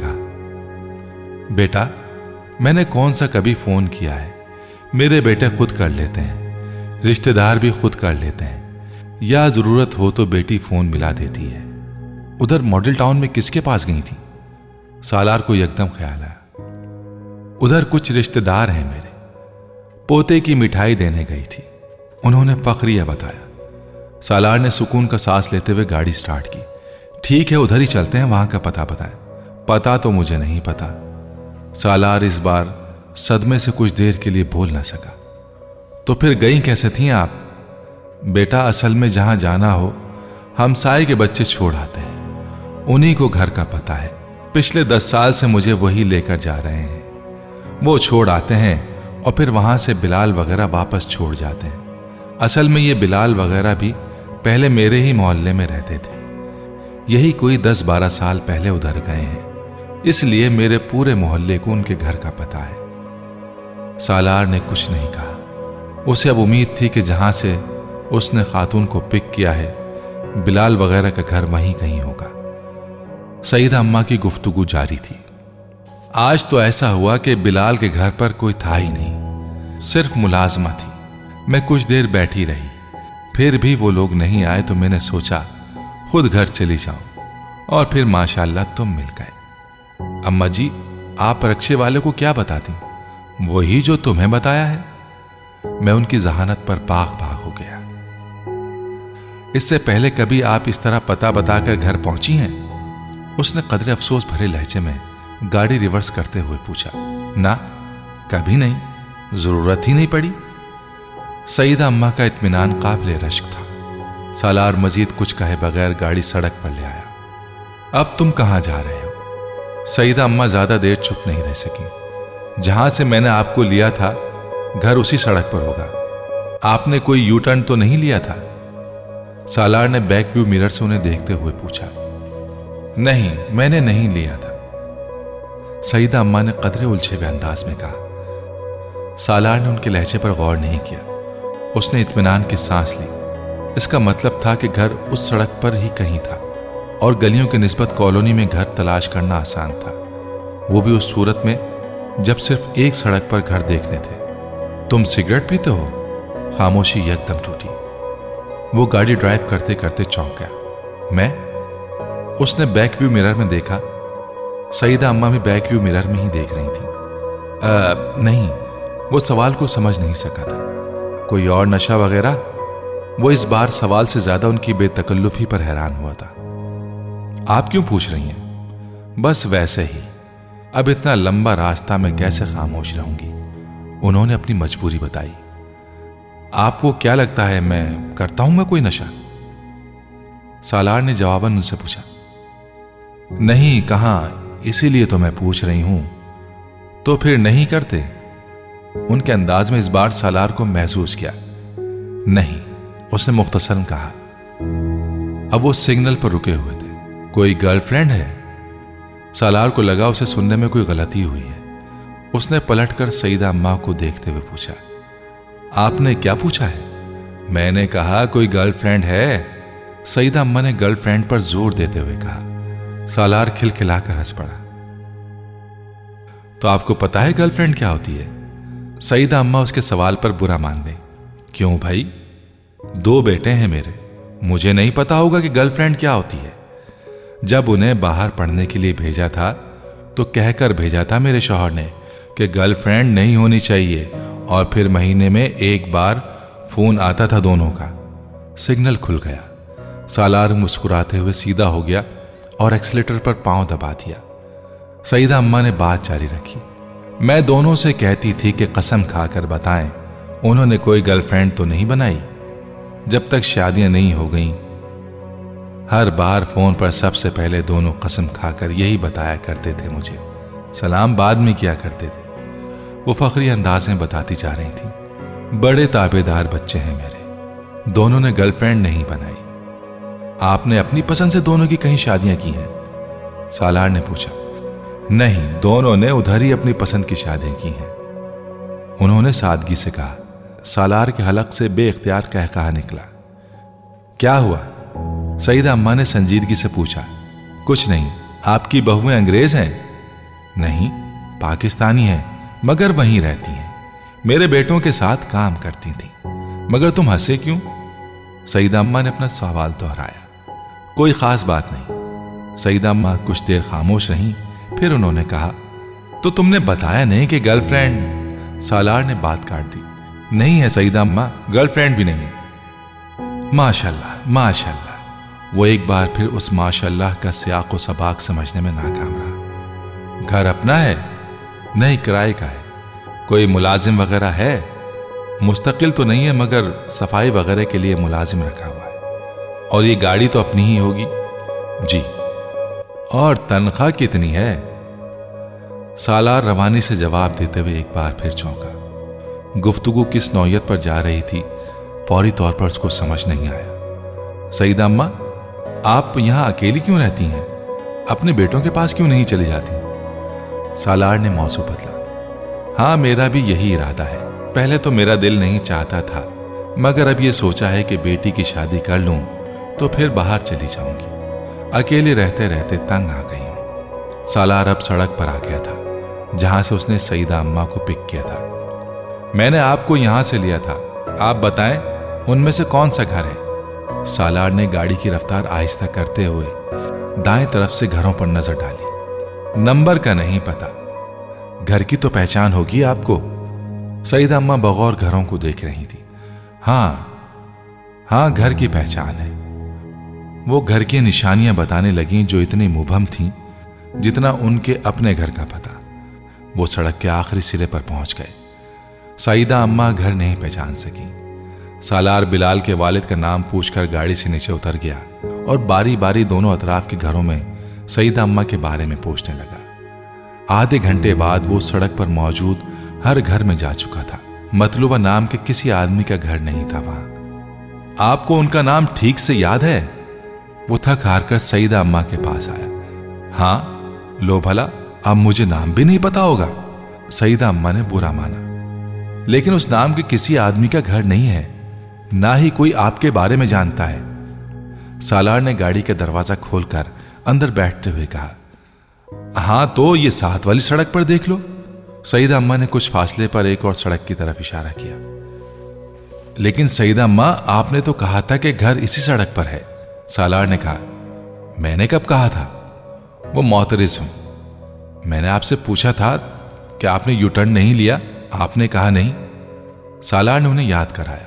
कहा, बेटा, मैंने कौन सा कभी फोन किया है? मेरे बेटे खुद कर लेते हैं, रिश्तेदार भी खुद कर लेते हैं, या जरूरत हो तो बेटी फोन मिला देती है। उधर मॉडल टाउन में किसके पास गई थी? सालार को एकदम ख्याल आया। उधर कुछ रिश्तेदार हैं मेरे, पोते की मिठाई देने गई थी, उन्होंने फखरिया बताया। सालार ने सुकून का सांस लेते हुए गाड़ी स्टार्ट की। ठीक है, उधर ही चलते हैं, वहां का पता बताएं। पता तो मुझे नहीं पता। सालार इस बार सदमे से कुछ देर के लिए बोल ना सका। तो फिर गई कैसे थी आप? बेटा, असल में जहां जाना हो हमसाए के बच्चे छोड़ आते हैं, उन्हीं को घर का पता है। पिछले दस साल से मुझे वही लेकर जा रहे हैं। वो छोड़ आते हैं और फिर वहां से बिलाल वगैरह वापस छोड़ जाते हैं। असल में ये बिलाल वगैरह भी पहले मेरे ही मोहल्ले में रहते थे। यही कोई दस बारह साल पहले उधर गए हैं, इसलिए मेरे पूरे मोहल्ले को उनके घर का पता है। सालार ने कुछ नहीं कहा। उसे अब उम्मीद थी कि जहां से उसने खातून को पिक किया है, बिलाल वगैरह का घर वहीं कहीं होगा। सईदा अम्मा की गुफ्तगू जारी थी। आज तो ऐसा हुआ कि बिलाल के घर पर कोई था ही नहीं, सिर्फ मुलाजमा थी। मैं कुछ देर बैठी रही, फिर भी वो लोग नहीं आए तो मैंने सोचा खुद घर चली जाऊं, और फिर माशाअल्लाह तुम मिल गए। अम्मा जी, आप रक्षे वाले को क्या बताती? वही जो तुम्हें बताया है। मैं उनकी जहानत पर बाग बाग हो गया। इससे पहले कभी आप इस तरह पता बताकर घर पहुंची हैं? उसने कदरे अफसोस भरे लहजे में गाड़ी रिवर्स करते हुए पूछा। ना, कभी नहीं, जरूरत ही नहीं पड़ी। सईदा अम्मा का इत्मीनान काबिले रश्क था। सालार मजीद कुछ कहे बगैर गाड़ी सड़क पर ले आया। अब तुम कहां जा रहे हो? सईदा अम्मा ज्यादा देर चुप नहीं रह सकी। जहां से मैंने आपको लिया था घर उसी सड़क पर होगा। आपने कोई यू टर्न तो नहीं लिया था? सालार ने बैक व्यू मिरर से उन्हें देखते हुए पूछा। नहीं, मैंने नहीं लिया था, सईदा अम्मा ने कदरे उलझे हुए अंदाज में कहा। सालार ने उनके लहजे पर गौर नहीं किया। उसने इत्मीनान की सांस ली। इसका मतलब था कि घर उस सड़क पर ही कहीं था और गलियों के निस्बत कॉलोनी में घर तलाश करना आसान था, वो भी उस सूरत में जब सिर्फ एक सड़क पर घर देखने थे। तुम सिगरेट पीते हो? खामोशी एकदम टूटी। वो गाड़ी ड्राइव करते करते चौंक गया। मैं? उसने बैक व्यू मिरर में देखा। सईदा अम्मा भी बैक व्यू मिरर में ही देख रही थी। आ, नहीं, वो सवाल को समझ नहीं सका था। कोई और नशा वगैरह? वो इस बार सवाल से ज्यादा उनकी बेतकल्लुफी पर हैरान हुआ था। आप क्यों पूछ रही हैं? बस वैसे ही। अब इतना लंबा रास्ता मैं कैसे खामोश रहूंगी? उन्होंने अपनी मजबूरी बताई। आपको क्या लगता है मैं करता हूंगा कोई नशा? सालार ने जवाबन उनसे पूछा। नहीं, कहां, इसीलिए तो मैं पूछ रही हूं। तो फिर नहीं करते? उनके अंदाज में इस बार सालार को महसूस किया। नहीं, उसने मुख्तसरन कहा। अब वो सिग्नल पर रुके हुए थे। कोई गर्लफ्रेंड है? सालार को लगा उसे सुनने में कोई गलती हुई है। उसने पलटकर सईदा अम्मा को देखते हुए पूछा। आपने क्या पूछा है? मैंने कहा कोई गर्लफ्रेंड है? सईदा अम्मा ने गर्लफ्रेंड पर जोर देते हुए कहा। सालार खिलखिलाकर हंस पड़ा। तो आपको पता है गर्लफ्रेंड क्या होती है? सईदा अम्मा उसके सवाल पर बुरा मान गई। क्यों भाई, दो बेटे हैं मेरे, मुझे नहीं पता होगा कि गर्लफ्रेंड क्या होती है? जब उन्हें बाहर पढ़ने के लिए भेजा था तो कहकर भेजा था मेरे शौहर ने कि गर्लफ्रेंड नहीं होनी चाहिए, और फिर महीने में एक बार फोन आता था दोनों का। सिग्नल खुल गया। सालार मुस्कुराते हुए सीधा हो गया और एक्सीलेटर पर पांव दबा दिया। सईदा अम्मा ने बात जारी रखी। मैं दोनों से कहती थी कि कसम खाकर बताएं, उन्होंने कोई गर्लफ्रेंड तो नहीं बनाई जब तक शादियां नहीं हो गईं। हर बार फोन पर सबसे पहले दोनों कसम खाकर यही बताया करते थे मुझे, सलाम बाद में किया करते थे। वो फखरी अंदाज में बताती जा रही थी। बड़े ताबेदार बच्चे हैं मेरे, दोनों ने गर्लफ्रेंड नहीं बनाई। आपने अपनी पसंद से दोनों की कहीं शादियां की हैं? सालार ने पूछा। नहीं, दोनों ने उधर ही अपनी पसंद की शादियां की हैं, उन्होंने सादगी से कहा। सालार के हलक से बेइख्तियार कह कहा निकला। क्या हुआ? सईदा अम्मा ने संजीदगी से पूछा। कुछ नहीं, आपकी बहुएं अंग्रेज हैं? नहीं, पाकिस्तानी हैं, मगर वहीं रहती हैं, मेरे बेटों के साथ काम करती थीं। मगर तुम हंसे क्यों? सईदा अम्मा ने अपना सवाल दोहराया। कोई खास बात नहीं। सईदा अम्मा कुछ देर खामोश रहीं, फिर उन्होंने कहा, तो तुमने बताया नहीं कि गर्लफ्रेंड? सालार ने बात काट दी। नहीं है सईदा अम्मा, गर्लफ्रेंड भी नहीं है। माशाल्लाह माशाल्लाह। वो एक बार फिर उस माशाल्लाह का सियाक व सबाक समझने में नाकाम रहा। घर अपना है? नहीं, किराए का है। कोई मुलाजिम वगैरह है? मुस्तकिल तो नहीं है, मगर सफाई वगैरह के लिए मुलाजिम रखा हुआ है। और ये गाड़ी तो अपनी ही होगी? जी। और तनख्वाह कितनी है? सालार रवानी से जवाब देते हुए एक बार फिर चौंका। गुफ्तगू किस नौयत पर जा रही थी फौरी तौर पर उसको समझ नहीं आया। सईदा अम्मा, आप यहां अकेली क्यों रहती हैं? अपने बेटों के पास क्यों नहीं चली जाती? सालार ने मौजू बदला। हाँ, मेरा भी यही इरादा है। पहले तो मेरा दिल नहीं चाहता था, मगर अब यह सोचा है कि बेटी की शादी कर लूं तो फिर बाहर चली जाऊंगी। अकेले रहते रहते तंग आ गई हूं। सालार अब सड़क पर आ गया था जहां से उसने सईदा अम्मा को पिक किया था। मैंने आपको यहां से लिया था, आप बताएं उनमें से कौन सा घर है? सालार ने गाड़ी की रफ्तार आहिस्ता करते हुए दाएं तरफ से घरों पर नजर डाली। नंबर का नहीं पता, घर की तो पहचान होगी आपको। सईदा अम्मा बगौर घरों को देख रही थी। हाँ हाँ, घर की पहचान है। वो घर की निशानियां बताने लगी जो इतनी मुबहम थीं जितना उनके अपने घर का पता। वो सड़क के आखिरी सिरे पर पहुंच गए। सईदा अम्मा घर नहीं पहचान सकी। सालार बिलाल के वालिद का नाम पूछकर गाड़ी से नीचे उतर गया और बारी बारी दोनों अतराफ के घरों में सईदा अम्मा के बारे में पूछने लगा। आधे घंटे बाद वो सड़क पर मौजूद हर घर में जा चुका था। मतलूबा नाम के किसी आदमी का घर नहीं था वहां। आपको उनका नाम ठीक से याद है? वो थक हार कर सईदा अम्मा के पास आया। हाँ, लो भला, अब मुझे नाम भी नहीं पता होगा। सईदा अम्मा ने बुरा माना। लेकिन उस नाम के किसी आदमी का घर नहीं है, ना ही कोई आपके बारे में जानता है। सालार ने गाड़ी का दरवाजा खोलकर अंदर बैठते हुए कहा। हां, तो ये साथ वाली सड़क पर देख लो। सईदा अम्मा ने कुछ फासले पर एक और सड़क की तरफ इशारा किया। लेकिन सईदा अम्मा, आपने तो कहा था कि घर इसी सड़क पर है। सालार ने कहा। मैंने कब कहा था? वो मोतरिज हूं। मैंने आपसे पूछा था कि आपने यू टर्न नहीं लिया, आपने कहा नहीं। सालार ने उन्हें याद कराया।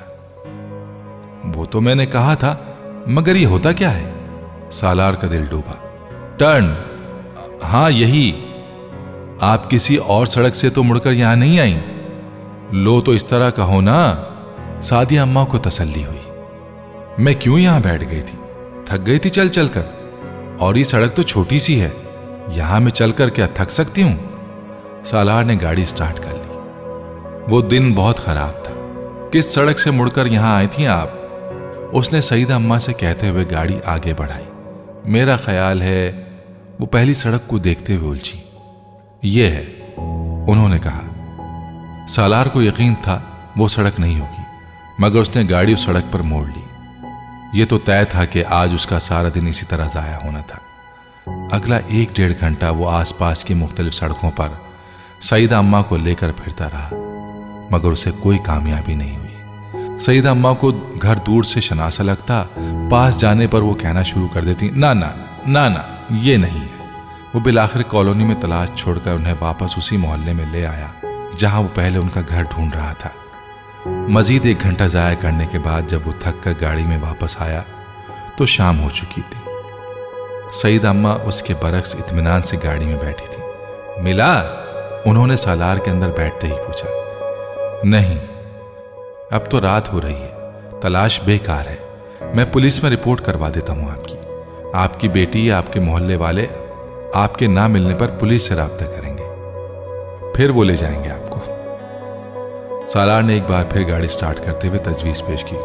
वो तो मैंने कहा था, मगर ये होता क्या है? सालार का दिल डूबा। टर्न? हां, यही। आप किसी और सड़क से तो मुड़कर यहां नहीं आई। लो, तो इस तरह कहो ना। सादिया अम्मा को तसल्ली हुई। मैं क्यों यहां बैठ गई थी? थक गई थी चल चल कर, और ये सड़क तो छोटी सी है, यहां मैं चलकर क्या थक सकती हूं? सालार ने गाड़ी स्टार्ट कर ली। वो दिन बहुत खराब था। किस सड़क से मुड़कर यहां आई थी आप? उसने सईदा अम्मा से कहते हुए गाड़ी आगे बढ़ाई। मेरा ख्याल है वो पहली सड़क को देखते हुए उलझी। ये है, उन्होंने कहा। सालार को यकीन था वो सड़क नहीं होगी, मगर उसने गाड़ी उस सड़क पर मोड़ ली। ये तो तय था कि आज उसका सारा दिन इसी तरह जाया होना था। अगला एक डेढ़ घंटा वो आसपास की मुख्तलिफ सड़कों पर सईदा अम्मा को लेकर फिरता रहा। मगर उसे कोई कामयाबी नहीं हुई। सईदा अम्मा को घर दूर से शनासा लगता, पास जाने पर वो कहना शुरू कर देती, ना ना ना ना ये नहीं है। वो बिलाखिर कॉलोनी में तलाश छोड़कर उन्हें वापस उसी मोहल्ले में ले आया जहां वो पहले उनका घर ढूंढ रहा था। मजीद एक घंटा जाया करने के बाद जब वो थक कर गाड़ी में वापस आया तो शाम हो चुकी थी। सईदा अम्मा उसके बरक्स इत्मीनान से गाड़ी में बैठी थी। मिला? उन्होंने सालार के अंदर बैठते ही पूछा। नहीं, अब तो रात हो रही है, तलाश बेकार है। मैं पुलिस में रिपोर्ट करवा देता हूं आपकी। आपकी बेटी या आपके मोहल्ले वाले आपके ना मिलने पर पुलिस से राब्ता करेंगे, फिर वो ले जाएंगे आपको। सालार ने एक बार फिर गाड़ी स्टार्ट करते हुए तजवीज पेश की।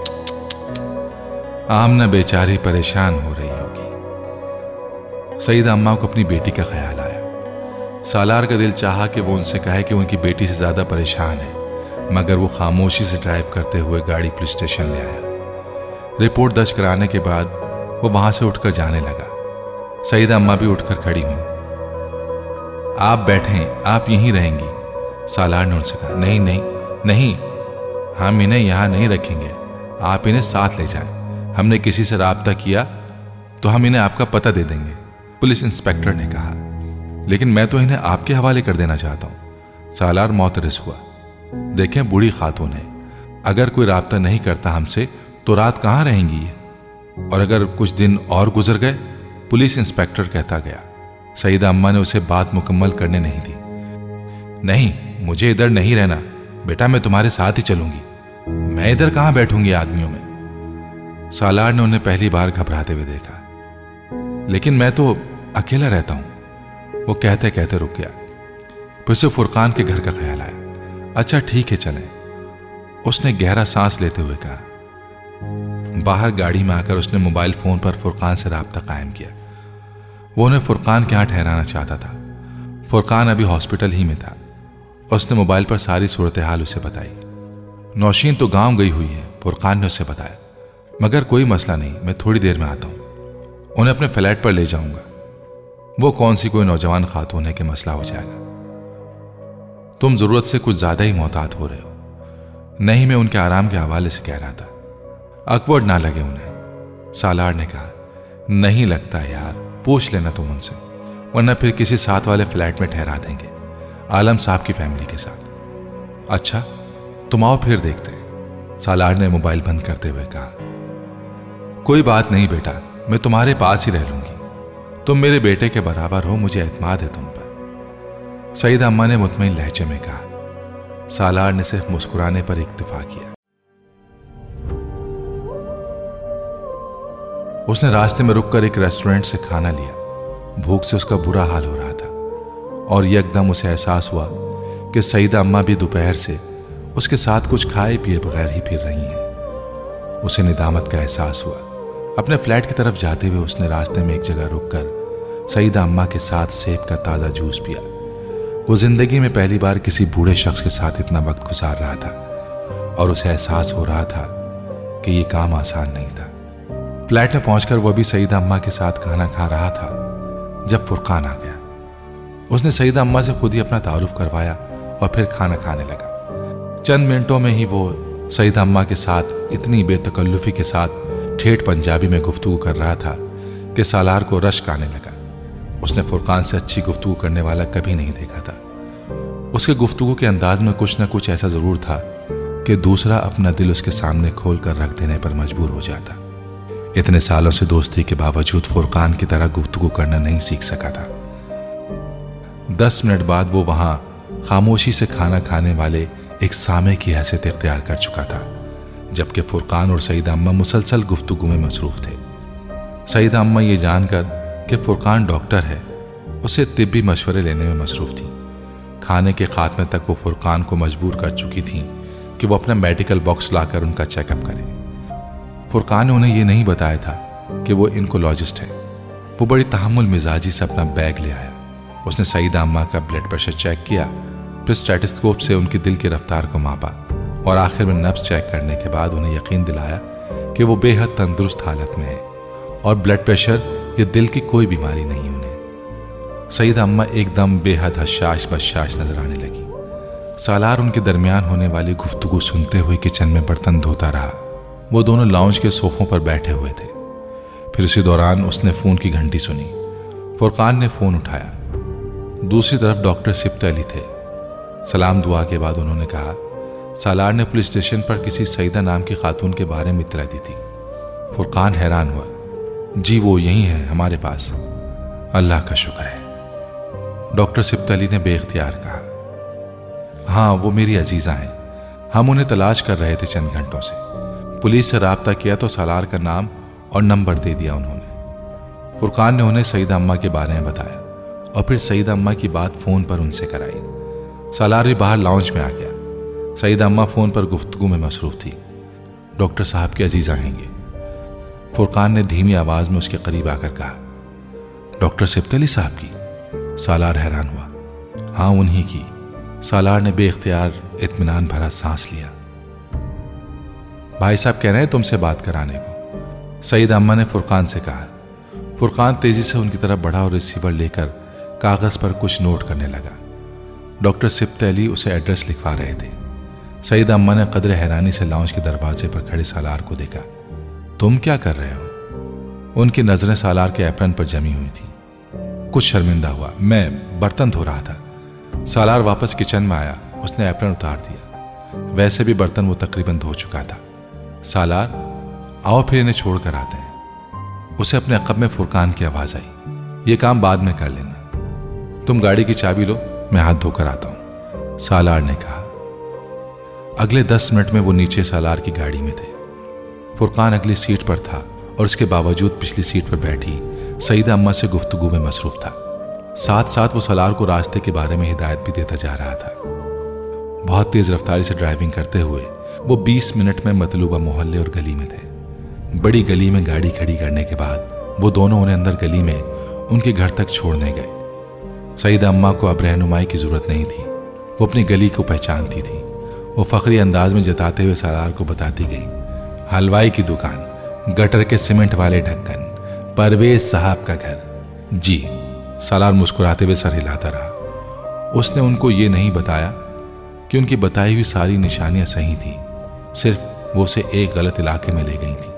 आमना बेचारी परेशान हो रही होगी। सईदा अम्मा को अपनी बेटी का ख्याल आया। सालार का दिल चाहा कि वो उनसे कहे कि उनकी बेटी से ज्यादा परेशान है, मगर वो खामोशी से ड्राइव करते हुए गाड़ी पुलिस स्टेशन ले आया। रिपोर्ट दर्ज कराने के बाद वो वहां से उठकर जाने लगा। सईदा अम्मा भी उठकर खड़ी हुई। आप बैठें, आप यहीं रहेंगी, सालार ने उनसे कहा। नहीं नहीं नहीं, हम इन्हें यहां नहीं रखेंगे, आप इन्हें साथ ले जाएं। हमने किसी से राब्ता किया तो हम इन्हें आपका पता दे देंगे, पुलिस इंस्पेक्टर ने कहा। लेकिन मैं तो इन्हें आपके हवाले कर देना चाहता हूं। सालार मोतरस हुआ। देखें, बूढ़ी खातून है, अगर कोई राब्ता नहीं करता हमसे तो रात कहां रहेंगी ये? और अगर कुछ दिन और गुजर गए, पुलिस इंस्पेक्टर कहता गया। सईदा अम्मा ने उसे बात मुकम्मल करने नहीं दी। नहीं, मुझे इधर नहीं रहना बेटा, मैं तुम्हारे साथ ही चलूंगी। मैं इधर कहां बैठूंगी आदमियों में? सालार ने उन्हें पहली बार घबराते हुए देखा। लेकिन मैं तो अकेला रहता हूं, वो कहते कहते रुक गया। फिर उसे फुरकान के घर का ख्याल आया। अच्छा ठीक है, चलें, उसने गहरा सांस लेते हुए कहा। बाहर गाड़ी में आकर उसने मोबाइल फोन पर फुरकान से राब्ता कायम किया। वो उन्हें फुरकान के यहां ठहराना चाहता था। फुरकान अभी हॉस्पिटल ही में था। उसने मोबाइल पर सारी सूरत हाल उसे बताई। नौशीन तो गांव गई हुई है, फुरकान ने उसे बताया, मगर कोई मसला नहीं, मैं थोड़ी देर में आता हूं, उन्हें अपने फ्लैट पर ले जाऊंगा। वो कौन सी कोई नौजवान खातून है कि मसला हो जाएगा। तुम जरूरत से कुछ ज्यादा ही मोहतात हो रहे हो। नहीं, मैं उनके आराम के हवाले से कह रहा था, अकवर्ड ना लगे उन्हें। सालार ने कहा। नहीं लगता यार, पूछ लेना तुम उनसे, वरना फिर किसी साथ वाले फ्लैट में ठहरा देंगे, आलम साहब की फैमिली के साथ। अच्छा, तुम आओ फिर देखते हैं, सालार ने मोबाइल बंद करते हुए कहा। कोई बात नहीं बेटा, मैं तुम्हारे पास ही रह लूंगी, तुम मेरे बेटे के बराबर हो, मुझे एतमाद है तुम पर, सईदा अम्मा ने मुतमईन लहजे में कहा। सालार ने सिर्फ मुस्कुराने पर इक्तफा किया। उसने रास्ते में रुककर एक रेस्टोरेंट से खाना लिया। भूख से उसका बुरा हाल हो रहा था और यकदम उसे एहसास हुआ कि सईदा अम्मा भी दोपहर से उसके साथ कुछ खाए पिए बगैर ही फिर रही हैं। उसे निदामत का एहसास हुआ। अपने फ्लैट की तरफ जाते हुए उसने रास्ते में एक जगह रुककर सईदा अम्मा के साथ सेब का ताज़ा जूस पिया। वो जिंदगी में पहली बार किसी बूढ़े शख्स के साथ इतना वक्त गुजार रहा था और उसे एहसास हो रहा था कि ये काम आसान नहीं था। फ्लैट में पहुंचकर वो भी सईदा अम्मा के साथ खाना खा रहा था जब फुरकान आ गया। उसने सईदा अम्मा से खुद ही अपना तारुफ करवाया और फिर खाना खाने लगा। चंद मिनटों में ही वो सईदा अम्मा के साथ इतनी बेतकल्लुफी के साथ ठेठ पंजाबी में गुफ्तगू कर रहा था कि सालार को रश्क आने लगा। उसने फुरकान से अच्छी गुफ्तगू करने वाला कभी नहीं देखा था। उसके गुफ्तगू के अंदाज में कुछ न कुछ ऐसा जरूर था कि दूसरा अपना दिल उसके सामने खोल कर रख देने पर मजबूर हो जाता। इतने सालों से दोस्ती के बावजूद फुरकान की तरह गुफ्तगू करना नहीं सीख सका था। दस मिनट बाद वो वहां खामोशी से खाना खाने वाले एक सामे की हैसियत इख्तियार कर चुका था, जबकि फुरकान और सईदा अम्मा मुसलसल गुफ्तगू में मसरूफ थे। सईदा अम्मा ये जानकर कि फुरकान डॉक्टर है, उसे तिब्बी मशवरे लेने में मसरूफ थी। खाने के खात्मे तक वो फुरकान को मजबूर कर चुकी थी कि वो अपना मेडिकल बॉक्स लाकर उनका चेकअप करे। फुरकान ने उन्हें यह नहीं बताया था कि वो इनकोलॉजिस्ट है। वो बड़ी तहम्मुल मिजाजी से अपना बैग ले आया। उसने सईदा अम्मा का ब्लड प्रेशर चेक किया, फिर स्टेथोस्कोप से उनकी दिल की रफ्तार को मापा और आखिर में नब्ज चेक करने के बाद उन्हें यकीन दिलाया कि वो बेहद तंदुरुस्त हालत में है और ब्लड प्रेशर या दिल की कोई बीमारी नहीं उन्हें। सईदा अम्मा एकदम बेहद हशाश बशाश नजर आने लगी। सालार उनके दरमियान होने वाली गुफ्तगू सुनते हुए किचन में बर्तन धोता रहा। वो दोनों लाउंज के सोफों पर बैठे हुए थे। फिर उसी दौरान उसने फ़ोन की घंटी सुनी। फुरकान ने फ़ोन उठाया। दूसरी तरफ डॉक्टर सिब्त अली थे। सलाम दुआ के बाद उन्होंने कहा, सालार ने पुलिस स्टेशन पर किसी सईदा नाम की खातून के बारे में इत्तला दी थी। फुरकान हैरान हुआ। जी वो यही है हमारे पास। अल्लाह का शुक्र है, डॉक्टर सिब्त अली ने बेख्तियार कहा। हाँ वो मेरी अजीज़ा हैं, हम उन्हें तलाश कर रहे थे चंद घंटों से। पुलिस से रब्ता किया तो सालार का नाम और नंबर दे दिया उन्होंने। फुरकान ने उन्हें सईदा अम्मा के बारे में बताया और फिर सईदा अम्मा की बात फ़ोन पर उनसे कराई। सालार भी बाहर लाउंज में आ गया। सईदा अम्मा फ़ोन पर गुफ्तगू में मसरूफ़ थी। डॉक्टर साहब की अजीज़ा हैं ये, फुरकान ने धीमी आवाज़ में उसके करीब आकर कहा। डॉक्टर सिब्त अली साहब की? सालार हैरान हुआ। हाँ उन्हीं की। सालार ने बेख्तियार इत्मीनान भरा सांस लिया। भाई साहब कह रहे हैं तुमसे बात कराने को, सईदा अम्मा ने फुरकान से कहा। फुरकान तेजी से उनकी तरफ बढ़ा और रिसीवर लेकर कागज़ पर कुछ नोट करने लगा। डॉक्टर सिब्त अली उसे एड्रेस लिखवा रहे थे। सईदा अम्मा ने कदर हैरानी से लाउंज के दरवाजे पर खड़े सालार को देखा। तुम क्या कर रहे हो? उनकी नजरें सालार के एप्रन पर जमी हुई थी। कुछ शर्मिंदा हुआ। मैं बर्तन धो रहा था। सालार वापस किचन में आया। उसने एप्रन उतार दिया। वैसे भी बर्तन वो तकरीबन धो चुका था। सालार आओ फिर इन्हें छोड़ कर आते हैं। उसे अपने अक़ब में फुरकान की आवाज़ आई। ये काम बाद में कर लेना, तुम गाड़ी की चाबी लो, मैं हाथ धोकर आता हूं, सालार ने कहा। अगले दस मिनट में वो नीचे सालार की गाड़ी में थे। फुरकान अगली सीट पर था और उसके बावजूद पिछली सीट पर बैठी सईदा अम्मा से गुफ्तगू में मसरूफ था। साथ साथ वो सालार को रास्ते के बारे में हिदायत भी देता जा रहा था। बहुत तेज रफ्तारी से ड्राइविंग करते हुए वो बीस मिनट में मतलूबा मोहल्ले और गली में थे। बड़ी गली में गाड़ी खड़ी करने के बाद वो दोनों उन्हें अंदर गली में उनके घर तक छोड़ने गए। सईदा अम्मा को अब रहनुमाई की जरूरत नहीं थी। वो अपनी गली को पहचानती थी। वो फखरी अंदाज में जताते हुए सालार को बताती गई, हलवाई की दुकान, गटर के सीमेंट वाले ढक्कन, परवेज साहब का घर। जी, सालार मुस्कुराते हुए सर हिलाता रहा। उसने उनको ये नहीं बताया कि उनकी बताई हुई सारी निशानियां सही थी, सिर्फ वो उसे एक गलत इलाके में ले गई थी।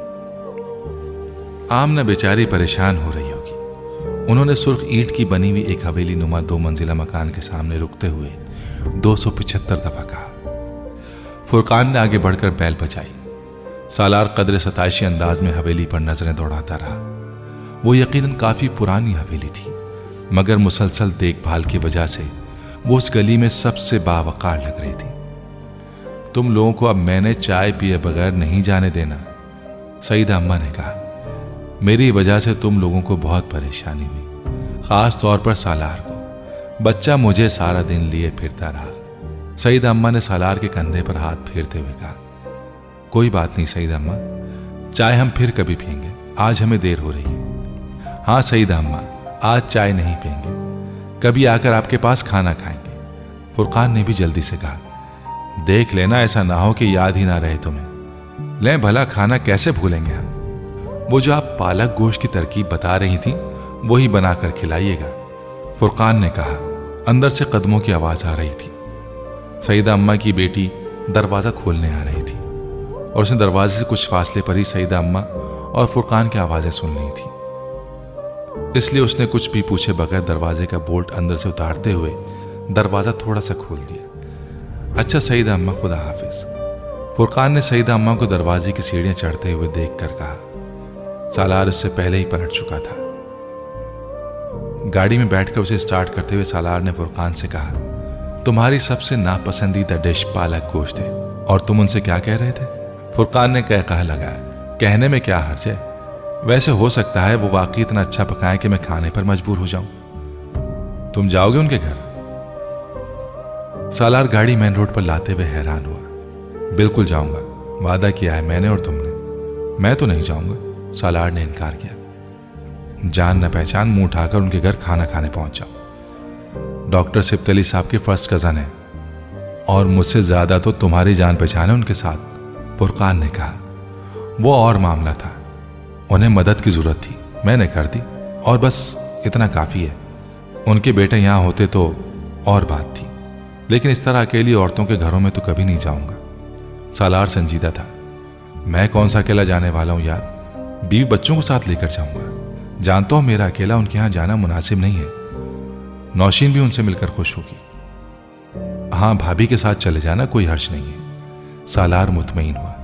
आमना बेचारी परेशान हो रही होगी। उन्होंने सुर्ख ईंट की बनी हुई एक हवेली नुमा दो मंजिला मकान के सामने रुकते हुए दो सौ पिछहत्तर दफा कहा। फुरकान ने आगे बढ़कर बैल बजाई। सालार कदर सताइशी अंदाज में हवेली पर नजरें दौड़ाता रहा। वो यकीनन काफी पुरानी हवेली थी, मगर मुसलसल देखभाल की वजह से वो उस गली में सबसे बावकार लग रही थी। तुम लोगों को अब मैंने चाय पिए बगैर नहीं जाने देना, सईदा अम्मा ने कहा। मेरी वजह से तुम लोगों को बहुत परेशानी हुई, खास तौर पर सालार को। बच्चा मुझे सारा दिन लिए फिरता रहा। सईदा अम्मा ने सालार के कंधे पर हाथ फेरते हुए कहा, कोई बात नहीं सईदा अम्मा, चाय हम फिर कभी पिएंगे, आज हमें देर हो रही है। हाँ सईदा अम्मा, आज चाय नहीं पिएंगे, कभी आकर आपके पास खाना खाएंगे। फुरकान ने भी जल्दी से कहा, देख लेना ऐसा ना हो कि याद ही ना रहे तुम्हें। लें भला, खाना कैसे भूलेंगे हम। वो जो आप पालक गोश्त की तरकीब बता रही थी वही बनाकर खिलाइएगा, फुरकान ने कहा। अंदर से कदमों की आवाज आ रही थी। सईदा अम्मा की बेटी दरवाज़ा खोलने आ रही थी और उसने दरवाजे से कुछ फासले पर ही सईदा अम्मा और फुरकान की आवाज़ें सुन रही थी। इसलिए उसने कुछ भी पूछे बगैर दरवाजे का बोल्ट अंदर से उतारते हुए दरवाज़ा थोड़ा सा खोल दिया। अच्छा सईदा अम्मा, खुदा हाफिज, फुरकान ने सईदा अम्मा को दरवाजे की सीढ़ियाँ चढ़ते हुए देख कर कहा। सालार इससे पहले ही पलट चुका था। गाड़ी में बैठकर उसे स्टार्ट करते हुए सालार ने फुरकान से कहा, तुम्हारी सबसे नापसंदीदा डिश पालक गोश्त है और तुम उनसे क्या कह रहे थे। फुरकान ने कह कहा लगाया, कहने में क्या हर्ज है, वैसे हो सकता है वो वाकई इतना अच्छा पकाएं कि मैं खाने पर मजबूर हो जाऊं। तुम जाओगे उनके घर? सालार गाड़ी मेन रोड पर लाते हुए हैरान हुआ। बिल्कुल जाऊंगा, वादा किया है मैंने और तुमने। मैं तो नहीं जाऊंगा, सालार ने इनकार किया। जान न पहचान मुंह उठाकर उनके घर खाना खाने पहुंच जाओ। डॉक्टर सिब्त अली साहब के फर्स्ट कजन है और मुझसे ज्यादा तो तुम्हारी जान पहचान है उनके साथ, फुरकान ने कहा। वो और मामला था, उन्हें मदद की जरूरत थी, मैंने कर दी और बस इतना काफी है। उनके बेटे यहां होते तो और बात थी, लेकिन इस तरह अकेली औरतों के घरों में तो कभी नहीं जाऊंगा। सालार संजीदा था। मैं कौन सा अकेला जाने वाला हूं यार, बीवी बच्चों को साथ लेकर जाऊंगा। जानता हूं मेरा अकेला उनके यहां जाना मुनासिब नहीं है। नौशीन भी उनसे मिलकर खुश होगी। हाँ, भाभी के साथ चले जाना, कोई हर्ज नहीं है। सालार मुतमईन हुआ।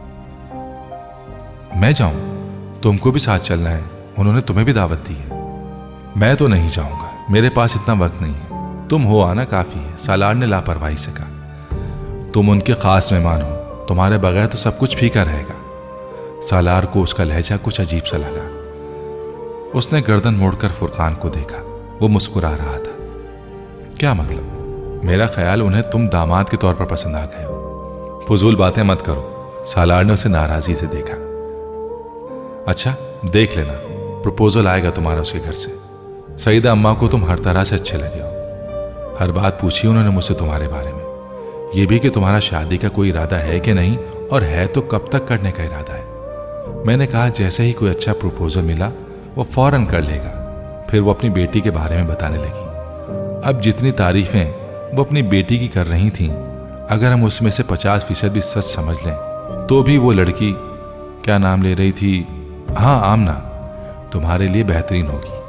मैं जाऊं? तुमको भी साथ चलना है, उन्होंने तुम्हें भी दावत दी है। मैं तो नहीं जाऊंगा, मेरे पास इतना वक्त नहीं है। तुम हो आना काफी है, सालार ने लापरवाही से कहा। तुम उनके खास मेहमान हो, तुम्हारे बगैर तो सब कुछ फीका रहेगा। सालार को उसका लहजा कुछ अजीब सा लगा। उसने गर्दन मोड़कर फुरकान को देखा। वो मुस्कुरा रहा था। क्या मतलब? मेरा ख्याल उन्हें तुम दामाद के तौर पर पसंद आ गए हो। फजूल बातें मत करो। सालार ने उसे नाराजगी से देखा। अच्छा, देख लेना, प्रपोजल आएगा तुम्हारा उसके घर से। सईदा अम्मा को तुम हर तरह से अच्छे लगे हो। हर बात पूछी उन्होंने मुझसे तुम्हारे बारे में, यह भी कि तुम्हारा शादी का कोई इरादा है कि नहीं, और है तो कब तक करने का इरादा है। मैंने कहा जैसे ही कोई अच्छा प्रपोजल मिला वो फौरन कर लेगा। फिर वो अपनी बेटी के बारे में बताने लगी। अब जितनी तारीफें वो अपनी बेटी की कर रही थीं, अगर हम उसमें से पचास फीसद भी सच समझ लें तो भी वो लड़की, क्या नाम ले रही थी, हाँ आमना, तुम्हारे लिए बेहतरीन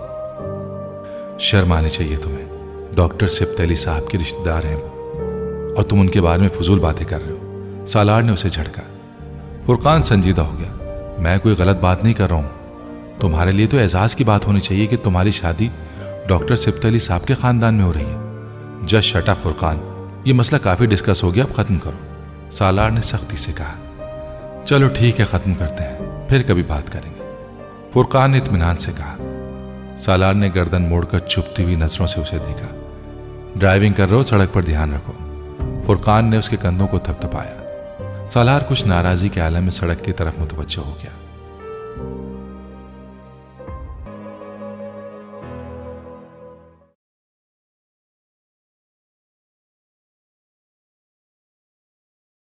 होगी। शर्म आनी चाहिए तुम्हें। डॉक्टर सिब्त अली साहब के रिश्तेदार हैं वो, और तुम उनके बारे में फजूल बातें कर रहे हो। सालार ने उसे झटका। फुरकान संजीदा हो गया। मैं कोई गलत बात नहीं कर रहा हूं। तुम्हारे लिए तो एजाज की बात होनी चाहिए कि तुम्हारी शादी डॉक्टर सिब्त अली साहब के खानदान में हो रही है। जस्ट शट अप फुरकान, ये मसला काफी डिस्कस हो गया, अब खत्म करो। सालार ने सख्ती से कहा। चलो ठीक है, खत्म करते हैं, फिर कभी बात करेंगे। फुरकान ने इत्मीनान से कहा। सालार ने गर्दन मोड़कर चुभती हुई नजरों से उसे देखा। ड्राइविंग कर रहे हो, सड़क पर ध्यान रखो। फुरकान ने उसके कंधों को थपथपाया। सालार कुछ नाराजगी के आलम में सड़क की तरफ मुतवज्जो हो गया।